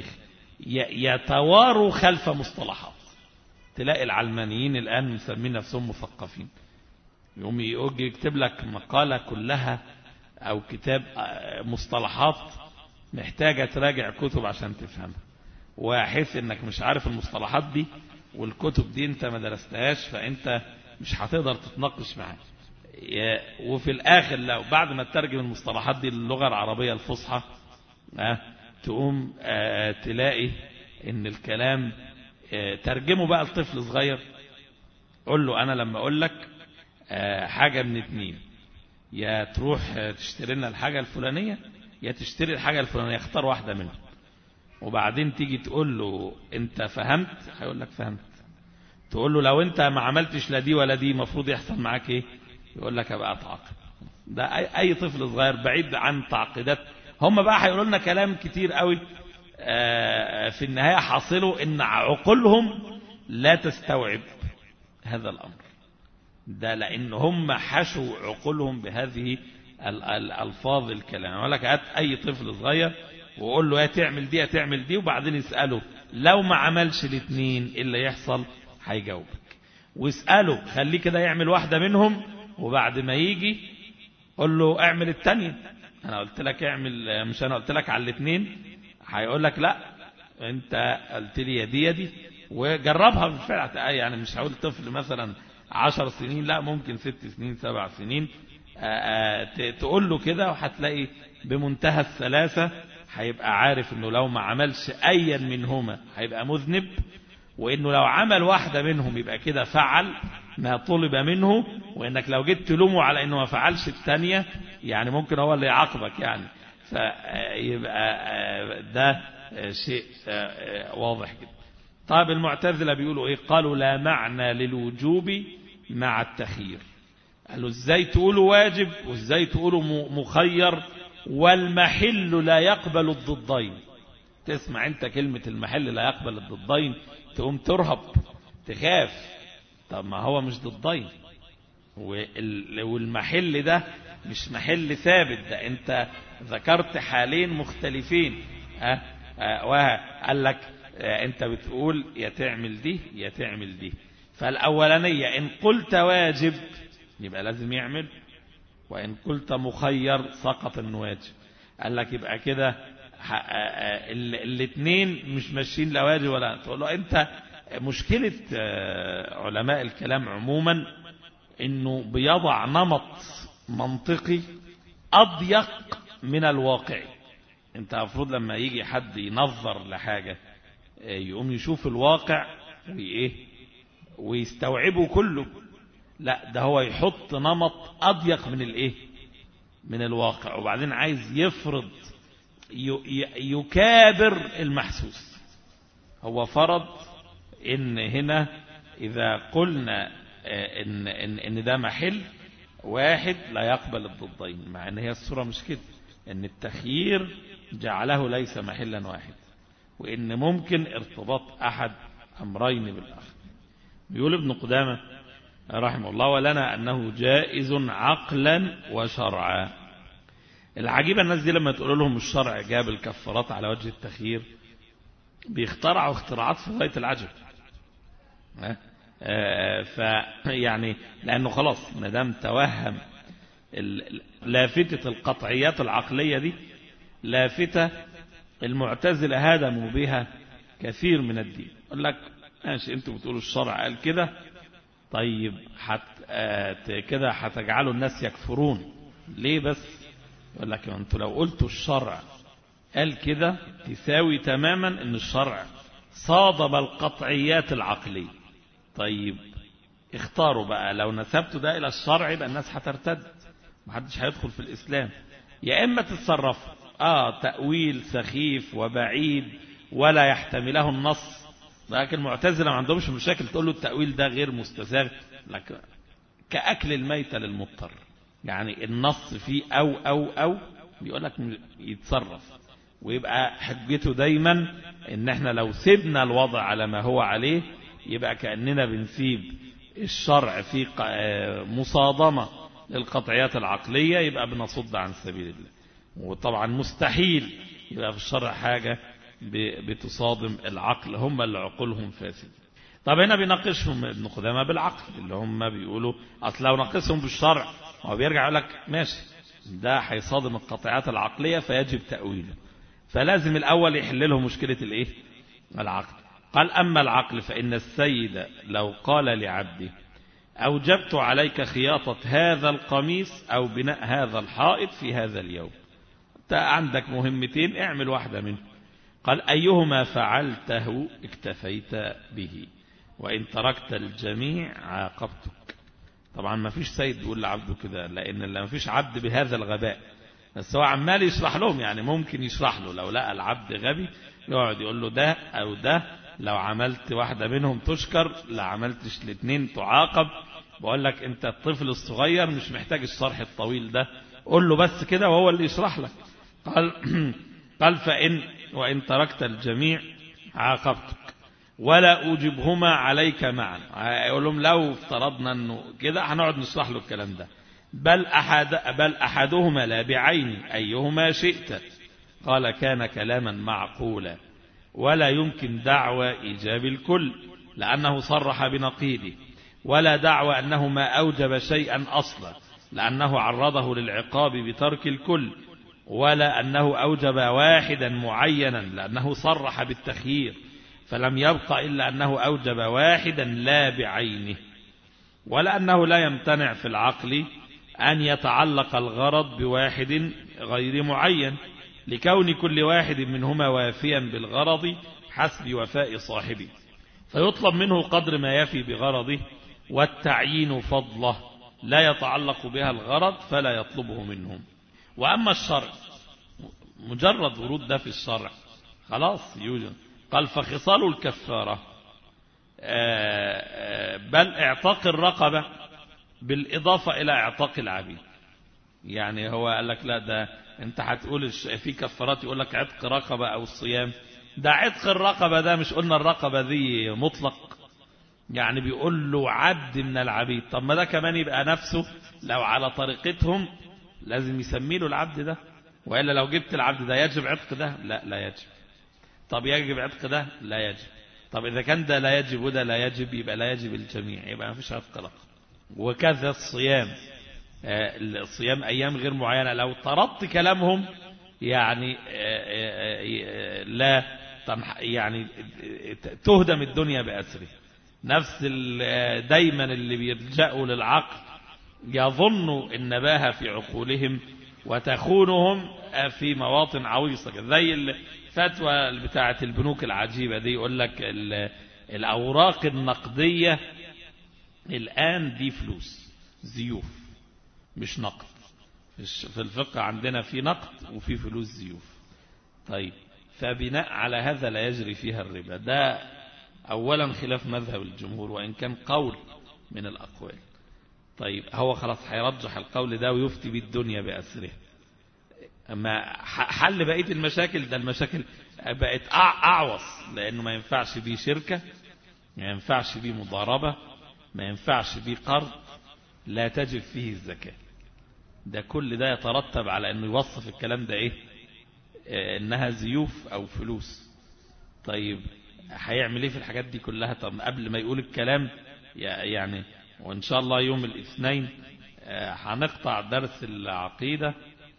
يتواروا خلف مصطلحات. تلاقي العلمانيين الآن مسمين نفسهم مثقفين، يقوم يكتب لك مقالة كلها أو كتاب مصطلحات محتاجة تراجع كتب عشان تفهمها، وحيث انك مش عارف المصطلحات دي والكتب دي انت ما درستهاش، فانت مش هتقدر تتناقش معاه. وفي الاخر لو بعد ما تترجم المصطلحات دي للغة العربية الفصحى اه تقوم اه تلاقي ان الكلام اه ترجمه بقى لطفل صغير. قول له انا لما اقول لك اه حاجة من اتنين، يا تروح تشتري لنا الحاجة الفلانية يا تشتري الحاجة الفلانية، اختار واحدة منهم. وبعدين تيجي تقول له انت فهمت؟ هيقول لك فهمت. تقول له لو انت ما عملتش لا دي ولا دي مفروض يحصل معاك ايه؟ يقول لك ابقى اتعاقب. ده اي, أي طفل صغير بعيد عن تعقيدات. هم بقى هيقولوا لنا كلام كتير قوي في النهاية حاصله ان عقولهم لا تستوعب هذا الامر. ده لأن هم حشوا عقولهم بهذه الألفاظ الكلام. أقول لك هات أي طفل صغير وقول له يا تعمل دي يا تعمل دي، وبعدين اسأله لو ما عملش الاثنين إيه اللي يحصل، هيجاوبك. واسأله خليه كده يعمل واحدة منهم، وبعد ما يجي قول له اعمل التانية. أنا قلت لك اعمل، مش أنا قلت لك على الاثنين؟ هيقول لك لا انت قلت لي يا دي يا دي، وجربها بالفعل. يعني مش هقول طفل مثلا عشر سنين، لا ممكن ست سنين سبع سنين تقول له كده، وهتلاقي بمنتهى السلاسة هيبقى عارف انه لو ما عملش ايا منهما هيبقى مذنب، وانه لو عمل واحدة منهم يبقى كده فعل ما طلب منه، وانك لو جيت تلومه على انه ما فعلش الثانية يعني ممكن هو اللي يعاقبك يعني. فيبقى ده شيء واضح جدا. طيب المعتزلة بيقولوا ايه؟ قالوا لا معنى للوجوب مع التخيير. قالوا ازاي تقولوا واجب وازاي تقولوا مخير والمحل لا يقبل الضدين؟ تسمع انت كلمة المحل لا يقبل الضدين تقوم ترهب تخاف. طب ما هو مش ضدين، والمحل ده مش محل ثابت، ده انت ذكرت حالين مختلفين. ها أه؟ وقال لك أه انت بتقول يا تعمل دي يا تعمل دي. فالأولانية إن قلت واجب يبقى لازم يعمل، وإن قلت مخير سقط الواجب. قال لك يبقى كده الاثنين مش ماشيين لا واجب ولا. تقول له انت مشكلة علماء الكلام عموما انه بيضع نمط منطقي اضيق من الواقع. انت المفروض لما يجي حد ينظر لحاجة يقوم يشوف الواقع وايه ويستوعبه كله، لا ده هو يحط نمط اضيق من الايه من الواقع، وبعدين عايز يفرض يكابر المحسوس. هو فرض ان هنا اذا قلنا ان, إن, إن ده محل واحد لا يقبل الضدين، مع ان هي الصورة مش كده، ان التخيير جعله ليس محلا واحد، وان ممكن ارتباط احد امرين بالاخر. بيقول ابن قدامة رحمه الله ولنا انه جائز عقلا وشرعا. العجيبة الناس دي لما تقول لهم الشرع جاب الكفارات على وجه التخيير بيخترعوا اختراعات في غاية العجب. فيعني لأنه خلاص ما دام توهم لافتة القطعيات العقلية دي لافتة المعتزلة هدموا بها كثير من الدين. يقول لك ماشي انتوا بتقولوا الشرع قال كده، طيب حت كده هتجعلوا الناس يكفرون ليه بس؟ يقول لك انتوا لو قلتوا الشرع قال كده تساوي تماما ان الشرع صادم القطعيات العقلية. طيب اختاروا بقى، لو نسبتوا ده الى الشرع يبقى الناس هترتد، محدش هيدخل في الاسلام. يا اما تتصرفوا اه تأويل سخيف وبعيد ولا يحتمله النص، لكن المعتزلة ما عندهمش مشاكل تقول له التأويل ده غير مستساغ، لكن كأكل الميتة للمضطر، يعني النص فيه أو أو أو بيقول لك يتصرف، ويبقى حجته دايما ان احنا لو سيبنا الوضع على ما هو عليه يبقى كأننا بنسيب الشرع في مصادمة للقطعيات العقلية، يبقى بنصد عن سبيل الله. وطبعا مستحيل يبقى في الشرع حاجة بتصادم العقل، هم اللي عقولهم فاسد. طب هنا بيناقشهم ابن قدامة بالعقل، اللي هم بيقولوا اصل لو ناقشهم بالشرع هو بيرجع يقول لك ماشي ده هيصادم القطعيات العقلية فيجب تأويله، فلازم الأول يحل لهم مشكلة الايه العقل. قال أما العقل فإن السيد لو قال لعبده أوجبت عليك خياطة هذا القميص أو بناء هذا الحائط في هذا اليوم، انت عندك مهمتين اعمل واحدة منه. قال أيهما فعلته اكتفيت به وإن تركت الجميع عاقبتك. طبعا ما فيش سيد يقول لعبده كده، لأن ما فيش عبد بهذا الغباء، بس هو عمال يشرح لهم، يعني ممكن يشرح له لو لقى العبد غبي يقعد يقول له ده أو ده لو عملت واحدة منهم تشكر، لا عملتش الاثنين تعاقب. بقول لك انت الطفل الصغير مش محتاج الشرح الطويل ده، قول له بس كده وهو اللي يشرح لك. قال قال فإن وإن تركت الجميع عاقبتك ولا أوجبهما عليك معا. يقول لهم لو افترضنا أنه كده هنقعد نشرح له الكلام ده. بل, أحد بل أحدهما لا بعين أيهما شئت. قال كان كلاما معقولا ولا يمكن دعوى إيجاب الكل لأنه صرح بنقيضه، ولا دعوى أنه ما أوجب شيئا أصلا لأنه عرضه للعقاب بترك الكل، ولا أنه أوجب واحدا معينا لأنه صرح بالتخيير فلم يبقى إلا أنه أوجب واحدا لا بعينه، ولا أنه لا يمتنع في العقل أن يتعلق الغرض بواحد غير معين لكون كل واحد منهما وافيا بالغرض حسب وفاء صاحبه، فيطلب منه قدر ما يفي بغرضه، والتعيين فضله لا يتعلق بها الغرض فلا يطلبه منهم. وأما الشرع مجرد ورود ده في الشرع خلاص يوجد. قال فخصال الكفارة بل اعتاق الرقبة بالإضافة إلى اعتاق العبيد. يعني هو قال لك لا ده انت هتقول في كفارات يقول لك عتق رقبة أو الصيام. ده عتق الرقبة ده مش قلنا الرقبة دي مطلق، يعني بيقول له عبد من العبيد. طب ما ده كمان يبقى نفسه لو على طريقتهم لازم يسمي له العبد ده، وإلا لو جبت العبد ده يجب عتق ده؟ لا لا يجب. طب يجب عتق ده؟ لا يجب. طب إذا كان ده لا يجب وده لا يجب يبقى لا يجب الجميع، يبقى ما فيش عتق رقبة. وكذا الصيام، الصيام أيام غير معينة لو طردت كلامهم يعني لا يعني تهدم الدنيا بأسره. نفس دايما اللي بيلجأوا للعقل يظنوا النباهة في عقولهم وتخونهم في مواطن عويصة، زي الفتوى بتاعة البنوك العجيبة دي. يقول لك الأوراق النقدية الآن دي فلوس زيوف مش نقد. في الفقه عندنا في نقد وفي فلوس زيوف. طيب فبناء على هذا لا يجري فيها الربا. ده أولا خلاف مذهب الجمهور وإن كان قول من الأقوال. طيب هو خلاص هيرجح القول ده ويفتي بالدنيا بأسره. أما حل بقية المشاكل ده المشاكل بقت أعوص، لأنه ما ينفعش بيه شركة، ما ينفعش بيه مضاربة، ما ينفعش بيه قرض، لا تجب فيه الزكاة. ده كل ده يترتب على أنه يوصف الكلام ده إيه؟ إنها زيوف أو فلوس. طيب هيعمل إيه في الحاجات دي كلها؟ طب قبل ما يقول الكلام يعني، وإن شاء الله يوم الاثنين هنقطع درس العقيدة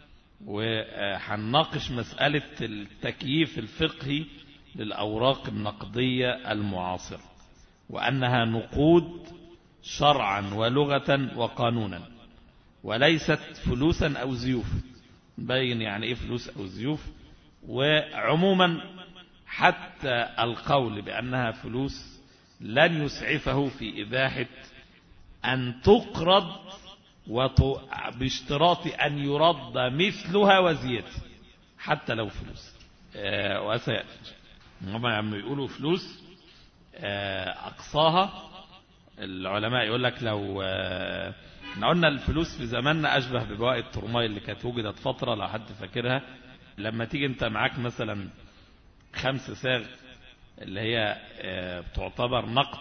وهنناقش مسألة التكييف الفقهي للأوراق النقدية المعاصرة، وأنها نقود شرعا ولغة وقانونا وليست فلوسا أو زيوف. بين يعني إيه فلوس أو زيوف. وعموما حتى القول بأنها فلوس لن يسعفه في إباحة أن تقرض باشتراط أن يرد مثلها وزيادة حتى لو فلوس. آه وسيأتي هم لما يقولوا فلوس آه أقصاها العلماء يقول لك لو آه احنا قلنا الفلوس في زماننا أشبه ببواقي الترماي اللي كانت وجدت فترة لو حد فاكرها. لما تيجي انت معاك مثلا خمس ساغ اللي هي آه بتعتبر نقد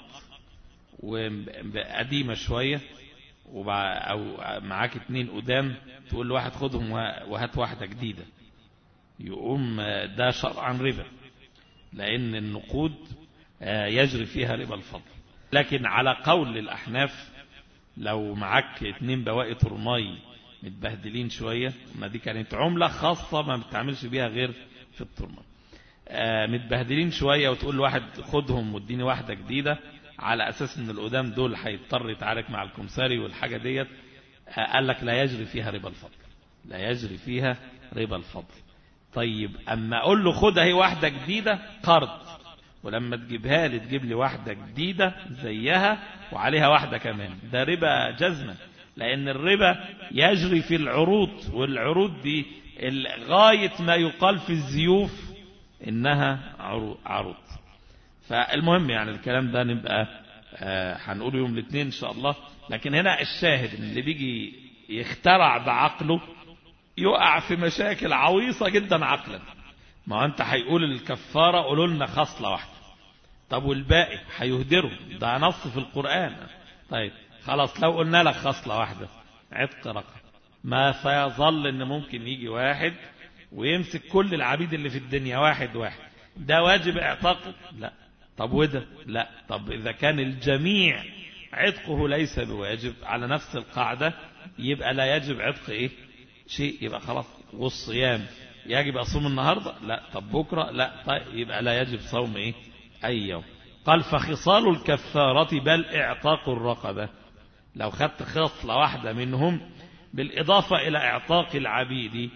وقديمة شوية، أو معاك اتنين قدام تقول لواحد خدهم وهات واحدة جديدة، يقوم ده شرعا ربا، لأن النقود يجري فيها ربا الفضل. لكن على قول الأحناف لو معاك اتنين بواقي ترماي متبهدلين شوية، ما دي كانت عملة خاصة ما بتعملش بيها غير في الترماي، متبهدلين شوية وتقول لواحد خدهم واديني واحدة جديدة على أساس أن القدام دول هيضطر يتعارك مع الكمساري والحاجة ديت. قال لك لا يجري فيها ربا الفضل، لا يجري فيها ربا الفضل. طيب أما أقول له خدها هي واحدة جديدة قرض، ولما تجيبها لي تجيب لي واحدة جديدة زيها وعليها واحدة كمان، ده ربا جزما، لأن الربا يجري في العروض، والعروض دي غاية ما يقال في الزيوف إنها عروض. فالمهم يعني الكلام ده نبقى هنقوله يوم الاثنين إن شاء الله. لكن هنا الشاهد اللي بيجي يخترع بعقله يقع في مشاكل عويصة جدا عقلا. ما أنت هيقول الكفارة قولوا لنا خصلة واحدة، طب والباقي هيهدروا، ده نص في القرآن. طيب خلاص لو قلنا لك خصلة واحدة عتق رقبة، ما سيظل ان ممكن يجي واحد ويمسك كل العبيد اللي في الدنيا واحد واحد، ده واجب اعتاقه؟ لا. طب وده؟ لا. طب اذا كان الجميع عتقه ليس بواجب على نفس القاعدة، يبقى لا يجب عتق ايه شيء، يبقى خلاص. والصيام يجب اصوم النهاردة؟ لا. طب بكرة؟ لا. طيب يبقى لا يجب صوم ايه اي يوم. قال فخصال الكفارة بل اعتاق الرقبة، لو خدت خصلة واحدة منهم بالإضافة إلى اعتاق العبيد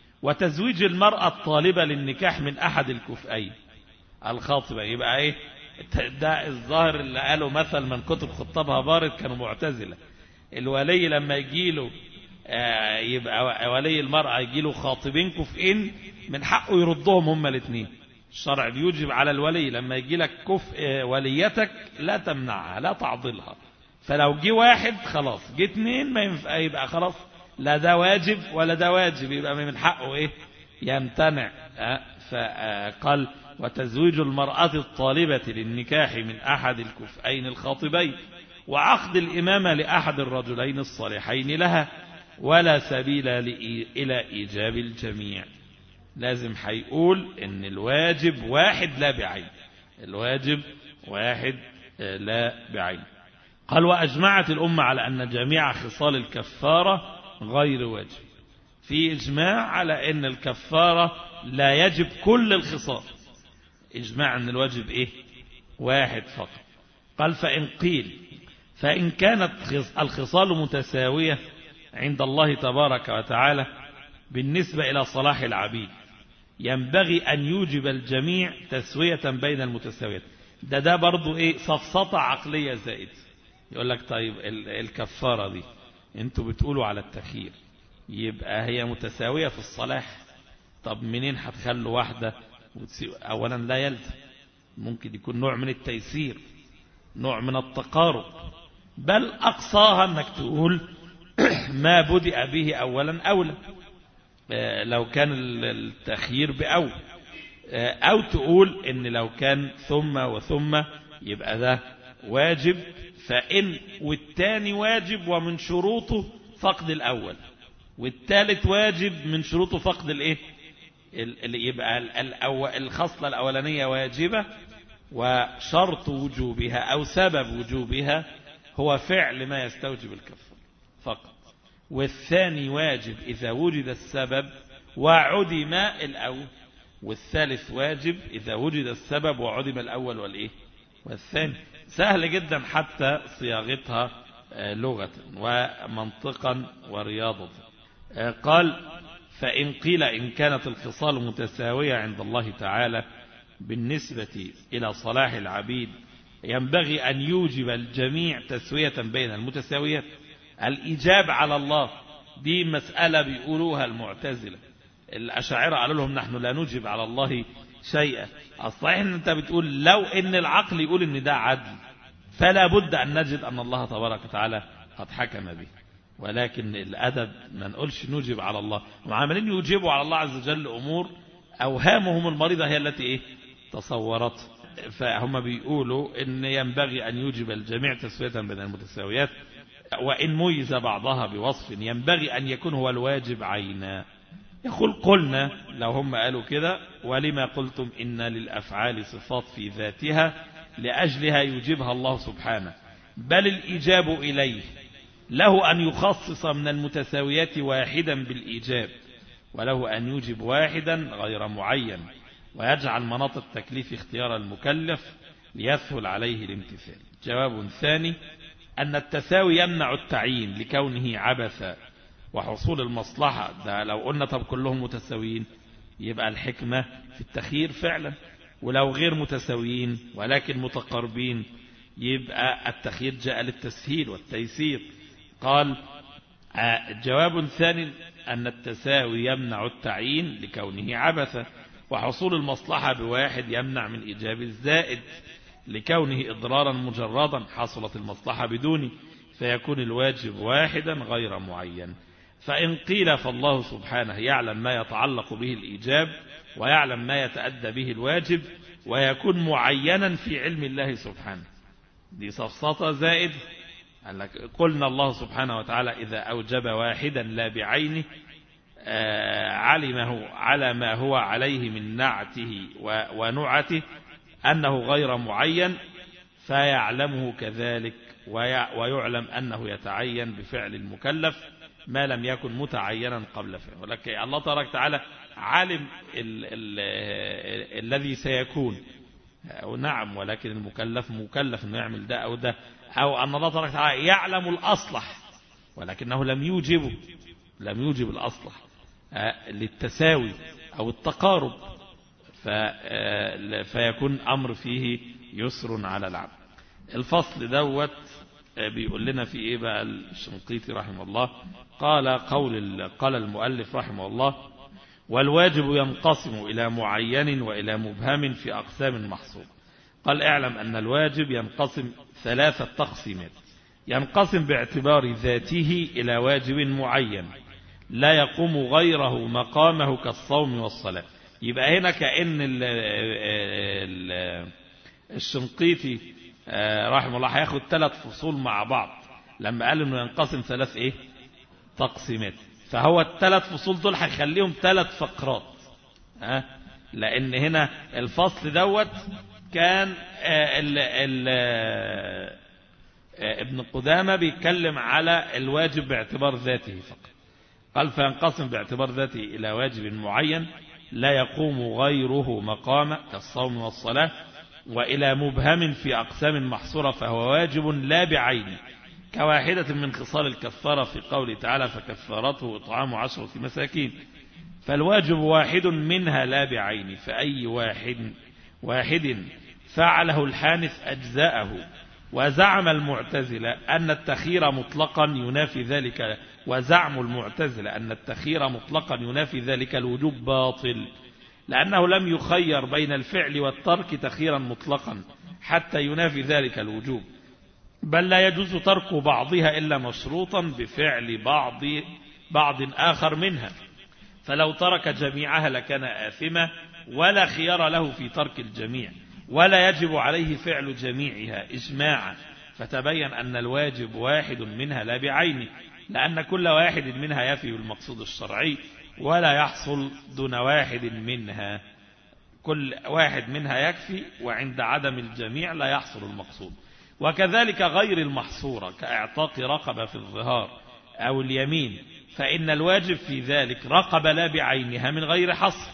وتزويج المرأة الطالبة للنكاح من أحد الكفئين الخاطبة، يبقى ايه ده الظاهر اللي قالوا مثل من كتب خطابها بارد كانوا معتزلة. الولي لما يجيله آه يبقى ولي المرأة يجيله خاطبين كفئين من حقه يردهم هما الاثنين. الشرع بيوجب على الولي لما يجي لك كفء وليتك لا تمنعها لا تعضلها، فلو جه واحد خلاص، جه اثنين ما ينفع، يبقى خلاص لا ده واجب ولا ده واجب، يبقى من حقه ايه يمتنع. آه فقال وتزويج المرأة الطالبة للنكاح من أحد الكفئين الخاطبين وعقد الإمامة لأحد الرجلين الصالحين لها، ولا سبيل إلى إيجاب الجميع. لازم هيقول إن الواجب واحد لا بعين، الواجب واحد لا بعين. قال وأجمعت الأمة على أن جميع خصال الكفارة غير واجب، في إجماع على أن الكفارة لا يجب كل الخصال، إجماع أن الواجب إيه واحد فقط. قال فإن قيل فإن كانت الخصال متساوية عند الله تبارك وتعالى بالنسبة إلى صلاح العبيد ينبغي أن يوجب الجميع تسوية بين المتساويات. ده ده برضو إيه سفسطة عقلية زائد. يقول لك طيب الكفارة دي انتوا بتقولوا على التخيير، يبقى هي متساوية في الصلاح، طب منين هتخلوا واحدة؟ أولا لا يلزم، ممكن يكون نوع من التيسير، نوع من التقارب، بل أقصاها أنك تقول ما بدأ به أولا أولى لو كان التخيير بأول، أو تقول إن لو كان ثم وثم يبقى ده واجب، فإن والتاني واجب ومن شروطه فقد الأول، والثالث واجب من شروطه فقد الإيه اللي يبقى الخصلة الأولانية واجبة وشرط وجوبها أو سبب وجوبها هو فعل ما يستوجب الكفر فقط، والثاني واجب إذا وجد السبب وعدم الأول، والثالث واجب إذا وجد السبب وعدم الأول والإيه والثاني. سهل جدا حتى صياغتها لغة ومنطقا ورياضة. قال فإن قيل إن كانت الخصال متساوية عند الله تعالى بالنسبة إلى صلاح العبيد ينبغي أن يوجب الجميع تسوية بين المتساويات. الإجاب على الله دي مسألة بيقولوها المعتزلة، الأشاعرة قالوا لهم نحن لا نجب على الله شيئا. الصحيح أن أنت بتقول لو أن العقل يقول أن ده عدل فلا بد أن نجد أن الله تبارك وتعالى قد حكم به، ولكن الأدب ما نقولش نجب على الله. وعملين يجيبوا على الله عز وجل أمور أوهامهم المريضة هي التي إيه تصورت، فهم بيقولوا إن ينبغي أن يوجب الجميع تسوية بين المتساويات، وإن ميز بعضها بوصف ينبغي أن يكون هو الواجب عينا. يقول قلنا لو هم قالوا كده ولما قلتم إن للأفعال صفات في ذاتها لأجلها يوجبها الله سبحانه، بل الإجاب إليه له أن يخصص من المتساويات واحدا بالإيجاب، وله أن يوجب واحدا غير معين، ويجعل مناط التكليف اختيار المكلف ليسهل عليه الامتثال. جواب ثاني أن التساوي يمنع التعيين لكونه عبثا وحصول المصلحة. ده لو قلنا طب كلهم متساويين يبقى الحكمة في التخيير فعلا، ولو غير متساويين ولكن متقاربين يبقى التخيير جاء للتسهيل والتيسير. قال الجواب الثاني أن التساوي يمنع التعيين لكونه عبثا، وحصول المصلحة بواحد يمنع من إيجاب الزائد لكونه إضرارا مجردا حصلت المصلحة بدونه، فيكون الواجب واحدا غير معين. فإن قيل فالله سبحانه يعلم ما يتعلق به الإيجاب ويعلم ما يتأدى به الواجب ويكون معينا في علم الله سبحانه. دي سفسطة زائد. قال لك قلنا الله سبحانه وتعالى إذا أوجب واحدا لا بعينه علمه على ما هو عليه من نعته ونعته أنه غير معين فيعلمه كذلك ويعلم أنه يتعين بفعل المكلف ما لم يكن متعينا قبل فعله. ولكن الله تبارك وتعالى عالم ال ال ال الذي سيكون، نعم، ولكن المكلف مكلف انه يعمل ده أو ده، أو أن الله تبارك وتعالى يعلم الأصلح ولكنه لم يوجبه، لم يوجب الأصلح للتساوي أو التقارب، فيكون أمر فيه يسر على العبد. الفصل دوت بيقول لنا في إيه بقى الشنقيطي رحمه الله؟ قال قول قال المؤلف رحمه الله: والواجب ينقسم إلى معين وإلى مبهم في أقسام محصورة. قال: اعلم أن الواجب ينقسم ثلاثة تقسيمات. ينقسم باعتبار ذاته إلى واجب معين لا يقوم غيره مقامه كالصوم والصلاة. يبقى هنا كأن ال ال الشنقيطي رحمه الله هياخد ثلاث فصول مع بعض لما قال انه ينقسم ثلاث ايه تقسيمات. فهو الثلاث فصول دول هيخليهم ثلاث فقرات، ها، لان هنا الفصل دوت كان ال ال ابن قدامة بيتكلم على الواجب باعتبار ذاته فقط. قال: فينقسم باعتبار ذاته إلى واجب معين لا يقوم غيره مقامه كالصوم والصلاة، وإلى مبهم في أقسام محصورة فهو واجب لا بعينه كواحدة من خصال الكفارة في قوله تعالى: فكفارته إطعام عشرة مساكين. فالواجب واحد منها لا بعينه، فأي واحد واحد فعله الحانث أجزاءه. وزعم المعتزلة أن التخير مطلقا ينافي ذلك وزعم المعتزلة أن التخير مطلقا ينافي ذلك الوجوب باطل، لأنه لم يخير بين الفعل والترك تخيرا مطلقا حتى ينافي ذلك الوجوب، بل لا يجوز ترك بعضها إلا مشروطا بفعل بعض بعض آخر منها، فلو ترك جميعها لكان آثما ولا خيار له في ترك الجميع، ولا يجب عليه فعل جميعها إجماعا. فتبين أن الواجب واحد منها لا بعينه، لأن كل واحد منها يفي بالمقصود الشرعي ولا يحصل دون واحد منها. كل واحد منها يكفي، وعند عدم الجميع لا يحصل المقصود. وكذلك غير المحصورة كاعتاق رقبة في الظهار أو اليمين، فإن الواجب في ذلك رقبة لا بعينها من غير حصر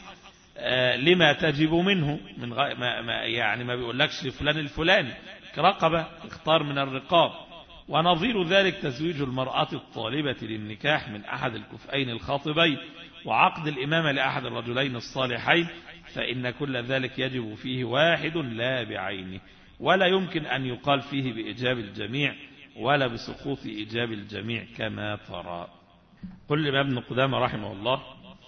لما تجب منه من غ... ما... ما يعني ما بيقولكش فلان الفلاني رقبة، اختار من الرقاب. ونظير ذلك تزويج المرأة الطالبة للنكاح من أحد الكفئين الخاطبين وعقد الإمامة لأحد الرجلين الصالحين، فإن كل ذلك يجب فيه واحد لا بعينه، ولا يمكن أن يقال فيه بإجاب الجميع ولا بسقوط إجاب الجميع كما ترى. قل ابن قدامة رحمه الله: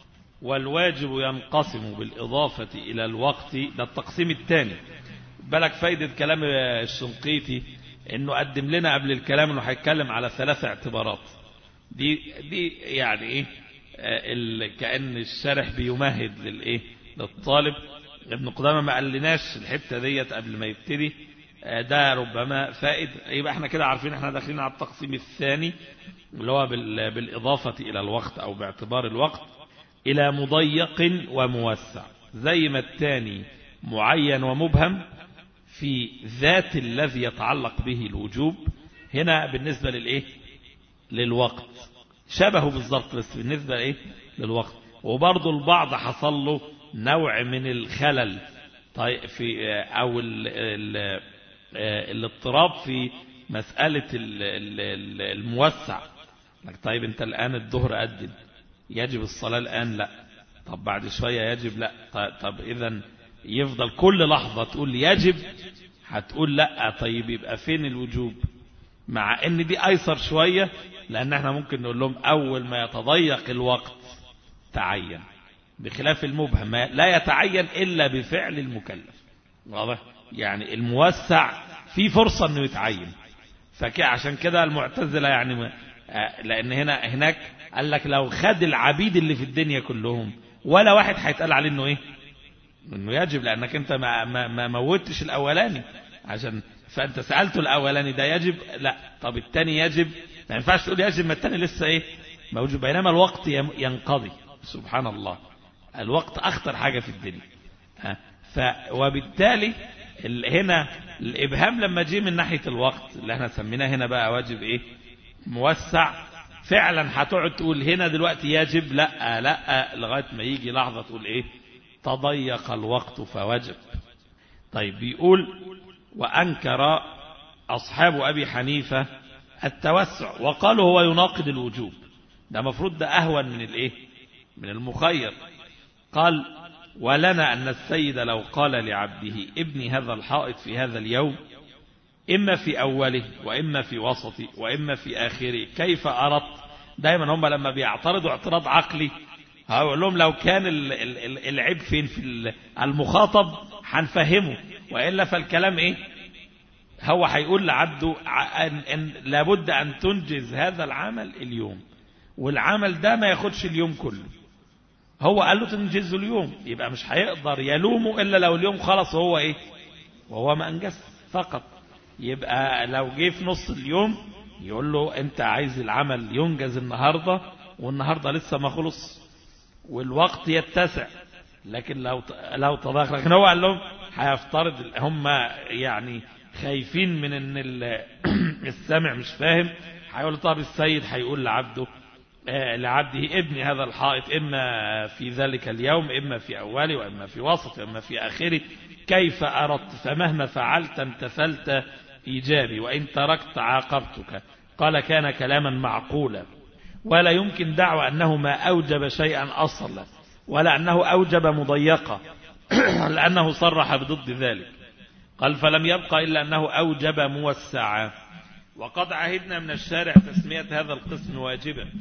والواجب ينقسم بالإضافة إلى الوقت. ده التقسيم الثاني. بالك فايدة كلام الشنقيطي انه قدم لنا قبل الكلام انه هيتكلم على ثلاث اعتبارات. دي دي يعني ايه؟ كأن الشارح بيمهد للايه للطالب. ابن قدامة ما قالناش الحته ديت قبل ما يبتدي، ده ربما فائد. يبقى احنا كده عارفين احنا داخلين على التقسيم الثاني اللي هو بالإضافة إلى الوقت أو باعتبار الوقت إلى مضيق وموسع. زي ما الثاني معين ومبهم في ذات الذي يتعلق به الوجوب، هنا بالنسبة للإيه للوقت شبهه بالضبط، بس بالنسبة لإيه للوقت. وبرضو البعض حصل له نوع من الخلل طيب في أو ال ال الاضطراب في مسألة الموسع. طيب انت الآن الظهر أدن، يجب الصلاة الآن؟ لا. طب بعد شوية يجب؟ لا. طيب, طب إذن يفضل كل لحظة تقول يجب، هتقول لا. طيب يبقى فين الوجوب؟ مع ان دي ايسر شوية، لان احنا ممكن نقول لهم اول ما يتضيق الوقت تعين، بخلاف المبهم لا يتعين الا بفعل المكلف. واضح؟ يعني الموسع في فرصة انه يتعين. فعشان كده المعتزلة يعني لأن هنا هناك قال لك لو خد العبيد اللي في الدنيا كلهم ولا واحد هيتقال عليه انه ايه انه يجب، لأنك انت ما, ما, ما موتش الأولاني عشان فأنت سألته الأولاني ده يجب، لا طب التاني يجب، ما ينفعش تقول يجب ما التاني لسه ايه موجود، بينما الوقت ينقضي. سبحان الله، الوقت أخطر حاجة في الدنيا. ف وبالتالي هنا الإبهام لما جه من ناحية الوقت اللي احنا سميناه هنا بقى واجب ايه موسع، فعلا هتقعد تقول هنا دلوقتي يجب لا لا لغاية ما يجي لحظة تقول ايه تضيق الوقت فوجب. طيب بيقول وأنكر أصحاب أبي حنيفة التوسع وقالوا هو يناقض الوجوب، ده مفروض ده أهون من الايه من المخير. قال ولنا أن السيد لو قال لعبده ابني هذا الحائط في هذا اليوم إما في أوله وإما في وسطه وإما في آخره كيف أردت. دايما هم لما بيعترضوا اعتراض عقلي هقول لهم لو كان العيب فين في المخاطب هنفهمه، وإلا فالكلام إيه هو هيقول لعبده أن أن لابد أن تنجز هذا العمل اليوم، والعمل ده ما ياخدش اليوم كله، هو قال له تنجزه اليوم، يبقى مش هيقدر يلومه إلا لو اليوم خلص وهو إيه وهو ما أنجز فقط. يبقى لو جه في نص اليوم يقول له أنت عايز العمل ينجز النهاردة والنهاردة لسه ما خلص والوقت يتسع، لكن لو لو تضايق، لكن هو قال لهم هيفترض هم يعني خايفين من ان السامع مش فاهم، هيقول طب السيد هيقول لعبده لعبده ابني هذا الحائط إما في ذلك اليوم إما في أوله وإما في وسط وإما في آخره كيف أردت، فمهما فعلت امتثلت إيجابي وإن تركت عاقبتك. قال كان كلاما معقولا ولا يمكن دعوى أنه ما أوجب شيئا أصلا ولا أنه أوجب مضيقا لأنه صرح بضد ذلك. قال فلم يبقى إلا أنه أوجب موسعا، وقد عهدنا من الشارع تسمية هذا القسم واجبا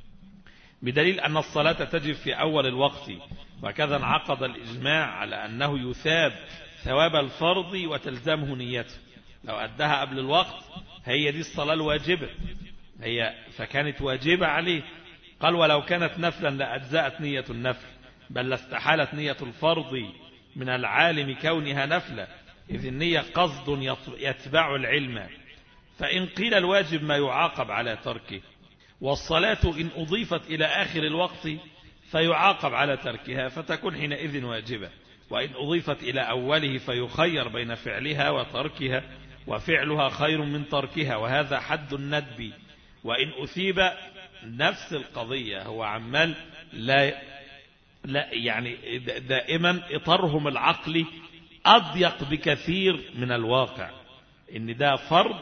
بدليل أن الصلاة تجب في أول الوقت، وكذا انعقد الإجماع على أنه يثاب ثواب الفرض وتلزمه نيته. لو أدها قبل الوقت هي دي الصلاة الواجبة، هي فكانت واجبة عليه. قال ولو كانت نفلا لأجزأت نية النفل، بل لاستحالت نية الفرض من العالم كونها نفلا، إذ النية قصد يتبع العلم. فإن قيل الواجب ما يعاقب على تركه، والصلاة إن أضيفت إلى آخر الوقت فيعاقب على تركها فتكون حينئذ واجبة، وإن أضيفت إلى أوله فيخير بين فعلها وتركها، وفعلها خير من تركها، وهذا حد الندب. وإن أثيب نفس القضية، هو عمال لا, لا يعني دائما إطارهم العقلي أضيق بكثير من الواقع، إن ده فرض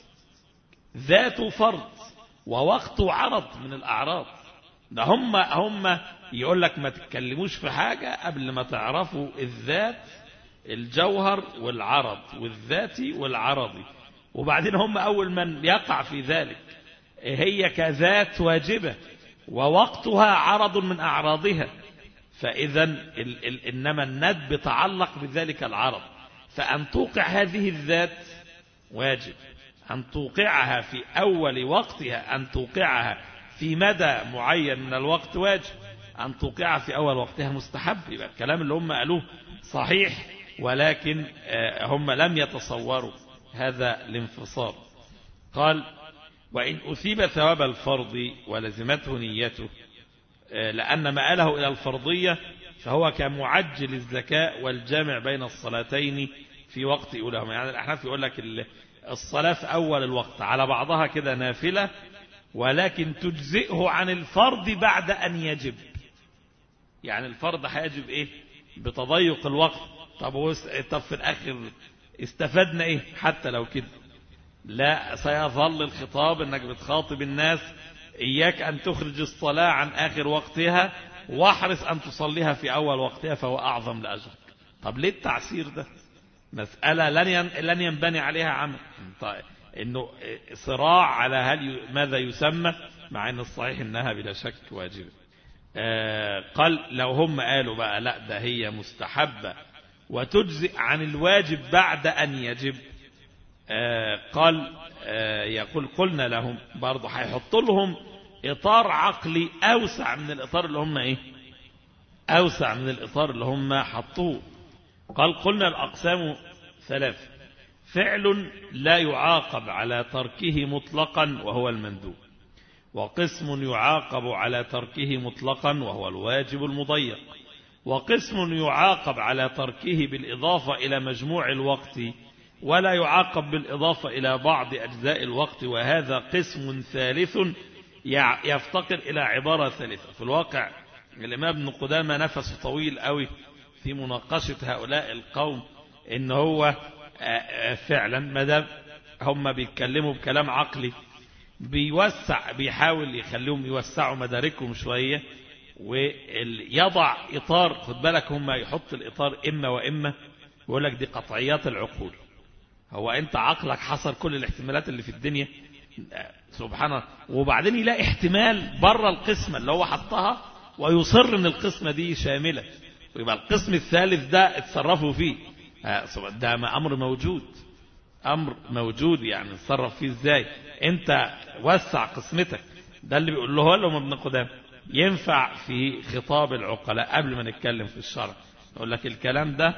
ذاته فرض ووقته عرض من الأعراض. ده هم هم يقول لك ما تتكلموش في حاجة قبل ما تعرفوا الذات الجوهر والعرض والذاتي والعرضي، وبعدين هم أول من يقع في ذلك. هي كذات واجبة ووقتها عرض من أعراضها، فإذا ال ال إنما الندب تعلق بذلك العرض، فأن توقع هذه الذات واجب، أن توقعها في أول وقتها، أن توقعها في مدى معين من الوقت واجب، أن توقعها في أول وقتها مستحب. يبقى الكلام اللي هم قالوه صحيح، ولكن هم لم يتصوروا هذا الانفصال. قال وإن أثيب ثواب الفرض ولزمته نيته، لأن مآله إلى الفرضية فهو كمعجل الزكاة والجامع بين الصلاتين في وقت أولهما. يعني الأحناف يقول لك الصلاة في أول الوقت على بعضها كده نافلة، ولكن تجزئه عن الفرض بعد أن يجب. يعني الفرض هيجب إيه بتضيق الوقت، طب, طب في الآخر استفدنا إيه حتى لو كده؟ لا، سيظل الخطاب أنك بتخاطب الناس إياك أن تخرج الصلاة عن آخر وقتها، واحرص أن تصليها في أول وقتها فهو أعظم لأجرك. طب ليه التعسير ده؟ مسألة لن لن ينبني عليها عمل. طيب إنه صراع على هل ماذا يسمى، مع أن الصحيح أنها بلا شك واجبة. آه قال لو هم قالوا بقى لا ده هي مستحبة وتجزئ عن الواجب بعد أن يجب، قال يقول قلنا لهم برضه هيحط لهم إطار عقلي أوسع من الإطار اللي هم إيه أوسع من الإطار اللي هم حطوه. قال قلنا الأقسام ثلاث: فعل لا يعاقب على تركه مطلقا وهو المندوب، وقسم يعاقب على تركه مطلقا وهو الواجب المضيق، وقسم يعاقب على تركه بالإضافة إلى مجموع الوقت ولا يعاقب بالإضافة إلى بعض أجزاء الوقت، وهذا قسم ثالث يفتقر إلى عبارة ثالثة. في الواقع الإمام ابن قدامة نفسه طويل قوي في مناقشة هؤلاء القوم، إن هو فعلا مدام هم بيتكلموا بكلام عقلي بيوسع، بيحاول يخليهم يوسعوا مداركهم شوية ويضع إطار. خد بالك هم يحط الإطار إما وإما، يقول لك دي قطعيات العقول. هو أنت عقلك حصر كل الاحتمالات اللي في الدنيا سبحانه، وبعدين يلاقي احتمال بره القسمة اللي هو حطها ويصر ان القسمة دي شاملة، ويبقى القسم الثالث ده اتصرفوا فيه. ده أمر موجود، أمر موجود يعني اتصرف فيه ازاي؟ انت وسع قسمتك. ده اللي بيقول له لهم ابن قدامة ينفع في خطاب العقلاء قبل ما نتكلم في الشرع. يقول لك الكلام ده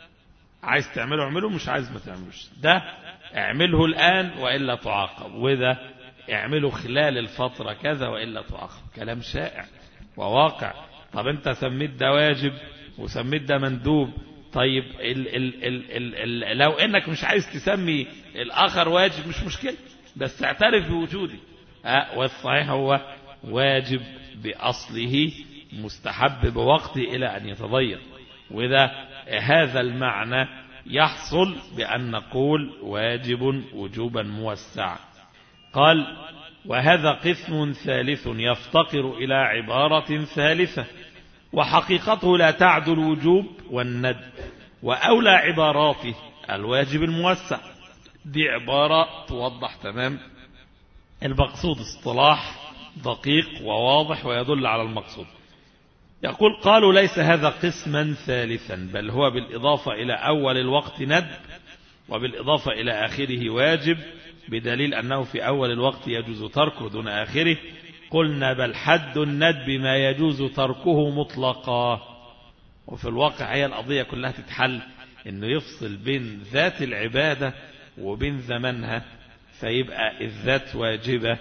عايز تعمله اعمله، مش عايز ما تعملوش. ده اعمله الآن وإلا تعاقب، وده اعمله خلال الفترة كذا وإلا تعاقب. كلام شائع وواقع. طب انت سميت ده واجب وسميت ده مندوب، طيب ال ال ال ال ال لو انك مش عايز تسمي الآخر واجب مش مشكلة، بس اعترف بوجودي. اه والصحيح هو واجب بأصله، مستحب بوقته إلى أن يتضيق. وده هذا المعنى يحصل بأن نقول واجب وجوبا موسعا. قال وهذا قسم ثالث يفتقر إلى عبارة ثالثة، وحقيقته لا تعدل الوجوب والندب، وأولى عباراته الواجب الموسع. دي عبارة توضح تمام المقصود، اصطلاح دقيق وواضح ويدل على المقصود. يقول قالوا ليس هذا قسما ثالثا، بل هو بالإضافة إلى أول الوقت ندب، وبالإضافة إلى آخره واجب، بدليل أنه في أول الوقت يجوز تركه دون آخره. قلنا بل حد الندب ما يجوز تركه مطلقا. وفي الواقع هي القضية كلها تتحل إنه يفصل بين ذات العبادة وبين زمنها، فيبقى الذات واجبة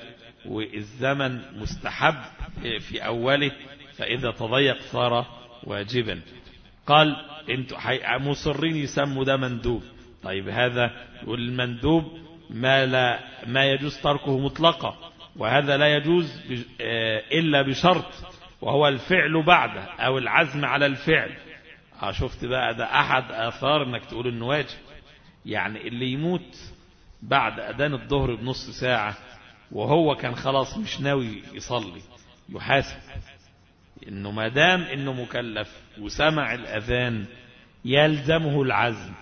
والزمن مستحب في أوله، فإذا تضيق صار واجبا. قال انتوا مصرين يسموا ده مندوب. طيب هذا والمندوب ما لا ما يجوز تركه مطلقا، وهذا لا يجوز إلا بشرط، وهو الفعل بعده أو العزم على الفعل. شفت بقى ده أحد آثار انك تقول انه واجب. يعني اللي يموت بعد أذان الظهر بنص ساعة وهو كان خلاص مش ناوي يصلي، يحاسب انه ما دام انه مكلف وسمع الأذان يلزمه العزم.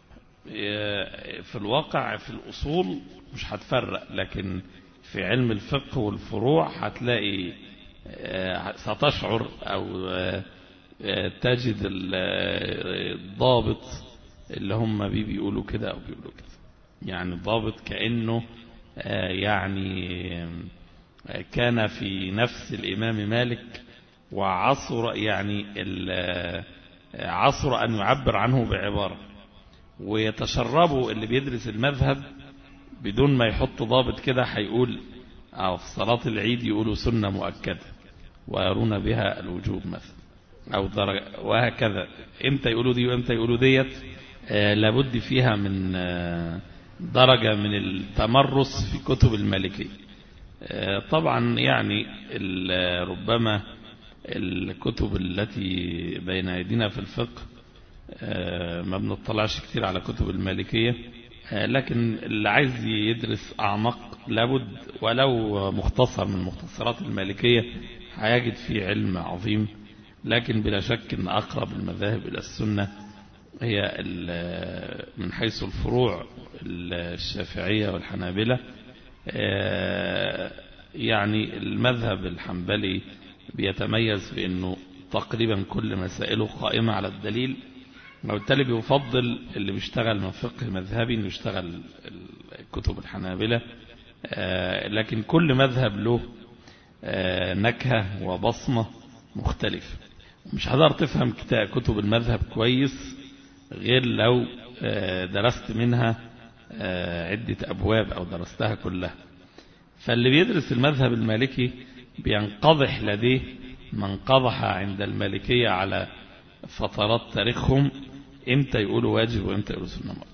في الواقع في الأصول مش هتفرق، لكن في علم الفقه والفروع هتلاقي ستشعر أو تجد الضابط اللي هم بي بيقولوا كده أو بيقولوا كده. يعني الضابط كأنه يعني كان في نفس الإمام مالك وعصر، يعني عصر أن يعبر عنه بعبارة، ويتشربوا اللي بيدرس المذهب بدون ما يحط ضابط كده. هيقول أو في صلاة العيد يقولوا سنة مؤكدة ويرون بها الوجوب مثلا أو درجة، وهكذا. امتى يقولوا دي وامتى يقولوا ديت؟ آه لابد فيها من آه درجة من التمرس في كتب المالكية. آه طبعا يعني ربما الكتب التي بين أيدينا في الفقه آه ما بنطلعش كتير على كتب المالكية، آه لكن اللي عايز يدرس أعمق لابد ولو مختصر من مختصرات المالكية هيجد فيه علم عظيم. لكن بلا شك أن أقرب المذاهب إلى السنة هي من حيث الفروع الشافعية والحنابلة. يعني المذهب الحنبلي بيتميز بأنه تقريبا كل مسائله قائمة على الدليل، وبالتالي بيفضل اللي بيشتغل من فقه مذهبي انه يشتغل كتب الحنابلة، لكن كل مذهب له نكهة وبصمة مختلفة. مش هتقدر تفهم كتب المذهب كويس غير لو درست منها عدة أبواب أو درستها كلها. فاللي بيدرس المذهب المالكي بينقضح لديه من قضح عند المالكية على فترات تاريخهم، امتى يقولوا واجب وامتى يقولوا سنة مؤكد.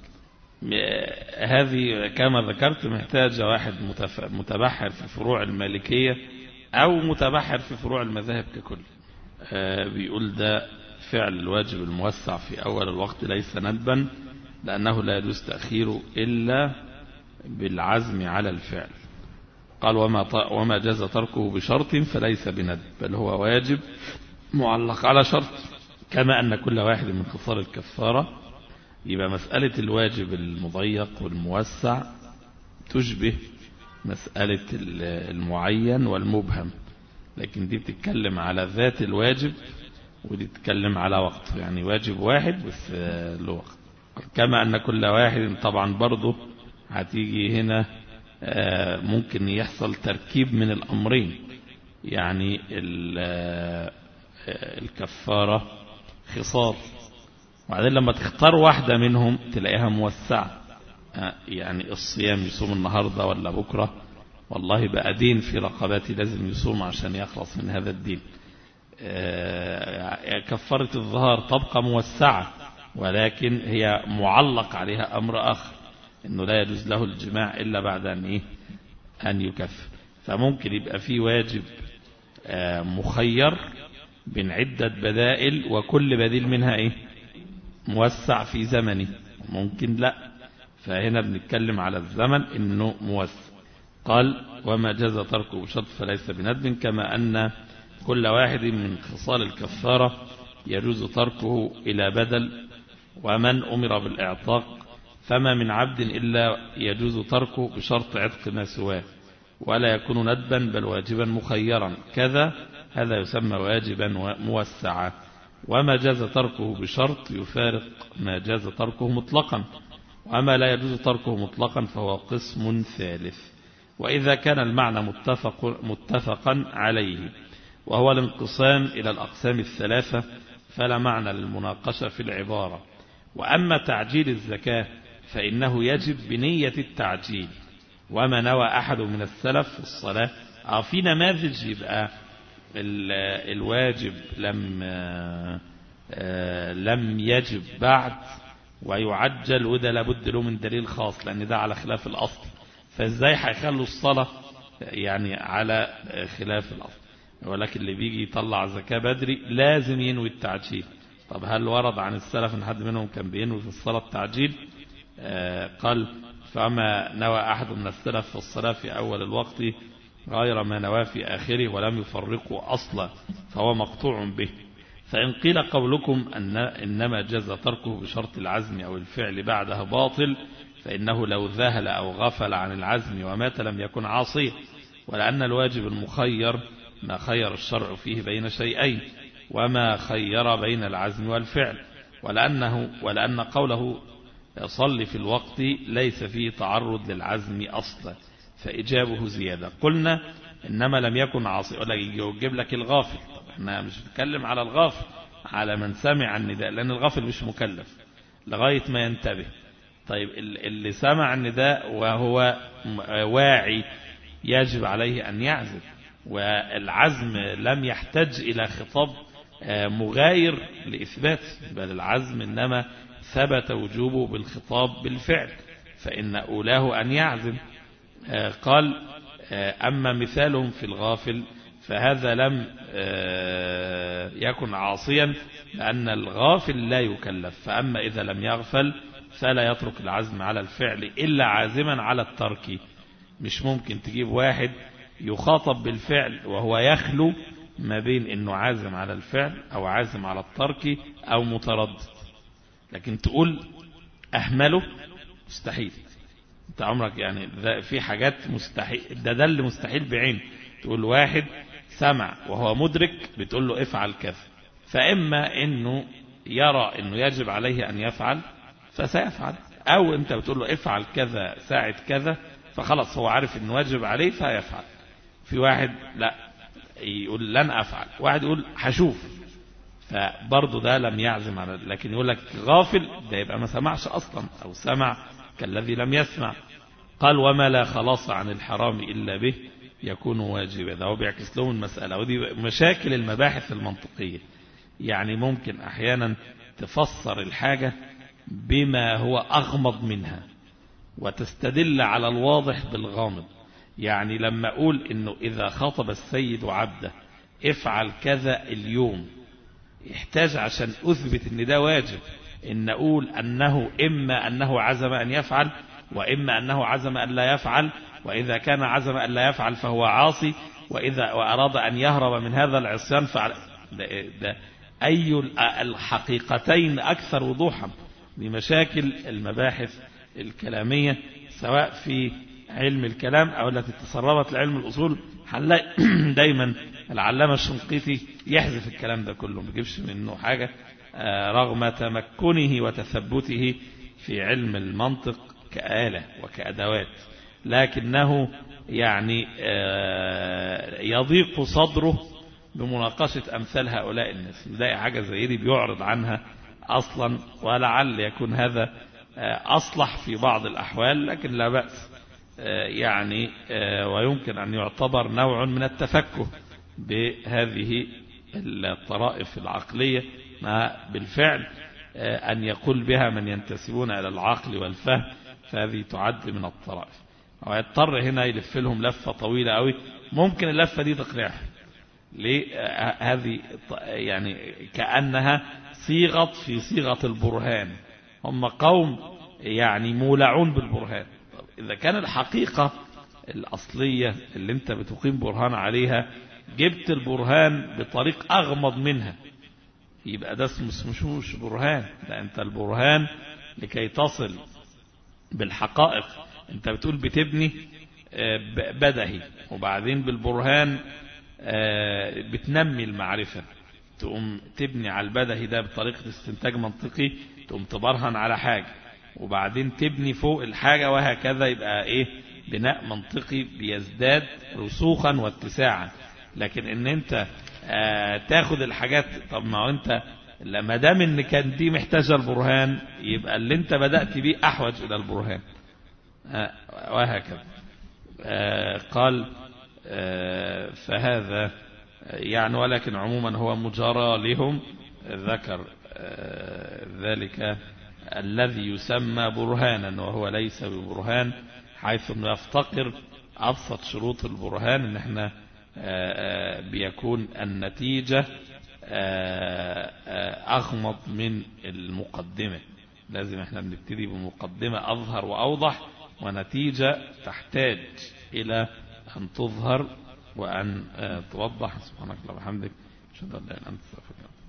هذه كما ذكرت محتاجة واحد متبحر في فروع المالكية أو متبحر في فروع المذاهب ككل. بيقول ده فعل الواجب الموسع في أول الوقت ليس ندبا، لأنه لا يجوز تأخيره إلا بالعزم على الفعل. قال وما, وما جاز تركه بشرط فليس بندب، بل هو واجب معلق على شرط، كما أن كل واحد من خصال الكفارة. يبقى مسألة الواجب المضيق والموسع تشبه مسألة المعين والمبهم، لكن دي بتتكلم على ذات الواجب ودي بتتكلم على وقت، يعني واجب واحد بس له وقت. كما أن كل واحد طبعا برضه هتيجي هنا ممكن يحصل تركيب من الأمرين، يعني الكفارة خصال، وبعدين لما تختار واحدة منهم تلاقيها موسعة، يعني الصيام يصوم النهاردة ولا بكرة، والله بقى دين في رقباتي لازم يصوم عشان يخلص من هذا الدين. كفارة الظهار تبقى موسعة، ولكن هي معلق عليها أمر آخر، إنه لا يجوز له الجماع إلا بعد أن إيه أن يكفر. فممكن يبقى في واجب مخير بين عدة بدائل، وكل بديل منها إيه موسع في زمنه، ممكن لا. فهنا بنتكلم على الزمن إنه موسع. قال وما جاز تركه بشرط فليس بندب، كما أن كل واحد من خصال الكفارة يجوز تركه إلى بدل. ومن أمر بالإعتاق فما من عبد إلا يجوز تركه بشرط عتق ما سواه، ولا يكون ندبا بل واجبا مخيرا، كذا هذا يسمى واجبا موسعا. وما جاز تركه بشرط يفارق ما جاز تركه مطلقا، وما لا يجوز تركه مطلقا فهو قسم ثالث. وإذا كان المعنى متفق متفقا عليه وهو الانقسام إلى الأقسام الثلاثة فلا معنى للمناقشة في العبارة. وأما تعجيل الزكاة فإنه يجب بنية التعجيل، وما نوى أحد من السلف في الصلاة. في نماذج يبقى الواجب لم لم يجب بعد ويعجل، وده لابد له من دليل خاص لأن ده على خلاف الأصل. فإزاي هيخلوا الصلاة يعني على خلاف الأصل؟ ولكن اللي بيجي يطلع زكاة بدري لازم ينوي التعجيل. طب هل ورد عن السلف ان حد منهم كان بينوي في الصلاة التعجيل؟ آه قال فما نوى أحد من السلف في الصلاة في أول الوقت غير ما نوى في آخره ولم يفرقوا أصلا فهو مقطوع به. فإن قيل قولكم أن إنما جاز تركه بشرط العزم أو الفعل بعده باطل، فإنه لو ذهل أو غفل عن العزم ومات لم يكن عاصيا، ولأن الواجب المخير ما خير الشرع فيه بين شيئين، وما خير بين العزم والفعل، ولأنه ولأن قوله صل في الوقت ليس فيه تعرض للعزم أصلا فإجابه زيادة. قلنا إنما لم يكن عاصي، ولا يجيب لك الغافل. طب احنا مش بنتكلم على الغافل، على من سمع النداء، لأن الغافل مش مكلف لغاية ما ينتبه. طيب اللي سمع النداء وهو واعي يجب عليه أن يعزم، والعزم لم يحتاج إلى خطاب مغاير لإثباته، بل العزم إنما ثبت وجوبه بالخطاب بالفعل، فإن أولاه أن يعزم. قال أما مثالهم في الغافل فهذا لم يكن عاصيا لأن الغافل لا يكلف، فأما إذا لم يغفل فلا يترك العزم على الفعل إلا عازما على الترك. مش ممكن تجيب واحد يخاطب بالفعل وهو يخلو ما بين انه عازم على الفعل او عازم على الترك او متردد، لكن تقول اهمله مستحيل. انت عمرك يعني في حاجات مستحيل، ده ده اللي مستحيل بعين. تقول واحد سمع وهو مدرك بتقول له افعل كذا، فاما انه يرى انه يجب عليه ان يفعل فسيفعل، أو أنت بتقول له افعل كذا ساعة كذا، فخلاص هو عارف إن واجب عليه فيفعل. في واحد لا يقول لن أفعل، واحد يقول هشوف، فبرضه ده لم يعزم على، لكن يقول لك غافل ده يبقى ما سمعش أصلا، أو سمع كالذي لم يسمع. قال وما لا خلاص عن الحرام إلا به يكون واجبا. ده هو بيعكس لهم المسألة، ودي مشاكل المباحث المنطقية. يعني ممكن أحيانا تفسر الحاجة بما هو أغمض منها وتستدل على الواضح بالغامض. يعني لما أقول إنه إذا خاطب السيد عبده افعل كذا اليوم، يحتاج عشان أثبت إن ده واجب إن أقول أنه إما أنه عزم أن يفعل، وإما أنه عزم أن لا يفعل، وإذا كان عزم أن لا يفعل فهو عاصي، وإذا وأراد أن يهرب من هذا العصيان فعل. ده ده أي الحقيقتين أكثر وضوحا؟ بمشاكل المباحث الكلامية سواء في علم الكلام أو التي تسربت لعلم الأصول. هنلاقي دايما العلامة الشنقيطي يحذف الكلام ده كله، ما بيجيبش منه حاجة رغم تمكنه وتثبته في علم المنطق كآلة وكأدوات، لكنه يعني يضيق صدره بمناقشة أمثال هؤلاء الناس. نلاقي حاجة زي دي بيعرض عنها أصلا، ولعل يكون هذا أصلح في بعض الأحوال، لكن لا بأس يعني، ويمكن أن يعتبر نوع من التفكه بهذه الطرائف العقلية، ما بالفعل أن يقول بها من ينتسبون إلى العقل والفهم، فهذه تعد من الطرائف. ويضطر هنا يلف لهم لفة طويلة قوي، ممكن اللفة دي تقنعهم ليه. هذه يعني كأنها صيغة في صيغة البرهان، هم قوم يعني مولعون بالبرهان. إذا كان الحقيقة الأصلية اللي انت بتقيم برهان عليها جبت البرهان بطريق أغمض منها، يبقى ده اسمه مش برهان. ده انت البرهان لكي تصل بالحقائق، انت بتقول بتبني بدهي، وبعدين بالبرهان بتنمي المعرفة، تقوم تبني على البدهي ده بطريقة استنتاج منطقي، تقوم تبرهن على حاجة، وبعدين تبني فوق الحاجة، وهكذا يبقى ايه بناء منطقي بيزداد رسوخا واتساعا. لكن ان انت آه تاخد الحاجات، طب ما هو انت لما دام ان كان دي محتاجة البرهان، يبقى اللي انت بدأت بيه احوج الى البرهان، آه وهكذا. آه قال آه فهذا يعني، ولكن عموما هو مجارى لهم. ذكر آه ذلك الذي يسمى برهانا وهو ليس ببرهان، حيث انه يفتقر ابسط شروط البرهان ان احنا بيكون النتيجة أغمض من المقدمة. لازم احنا بنبتدي بمقدمة أظهر وأوضح، ونتيجة تحتاج إلى أن تظهر وأن توضح. سبحانك اللهم وبحمدك، أشهد أن لا إله إلا أنت، أستغفرك.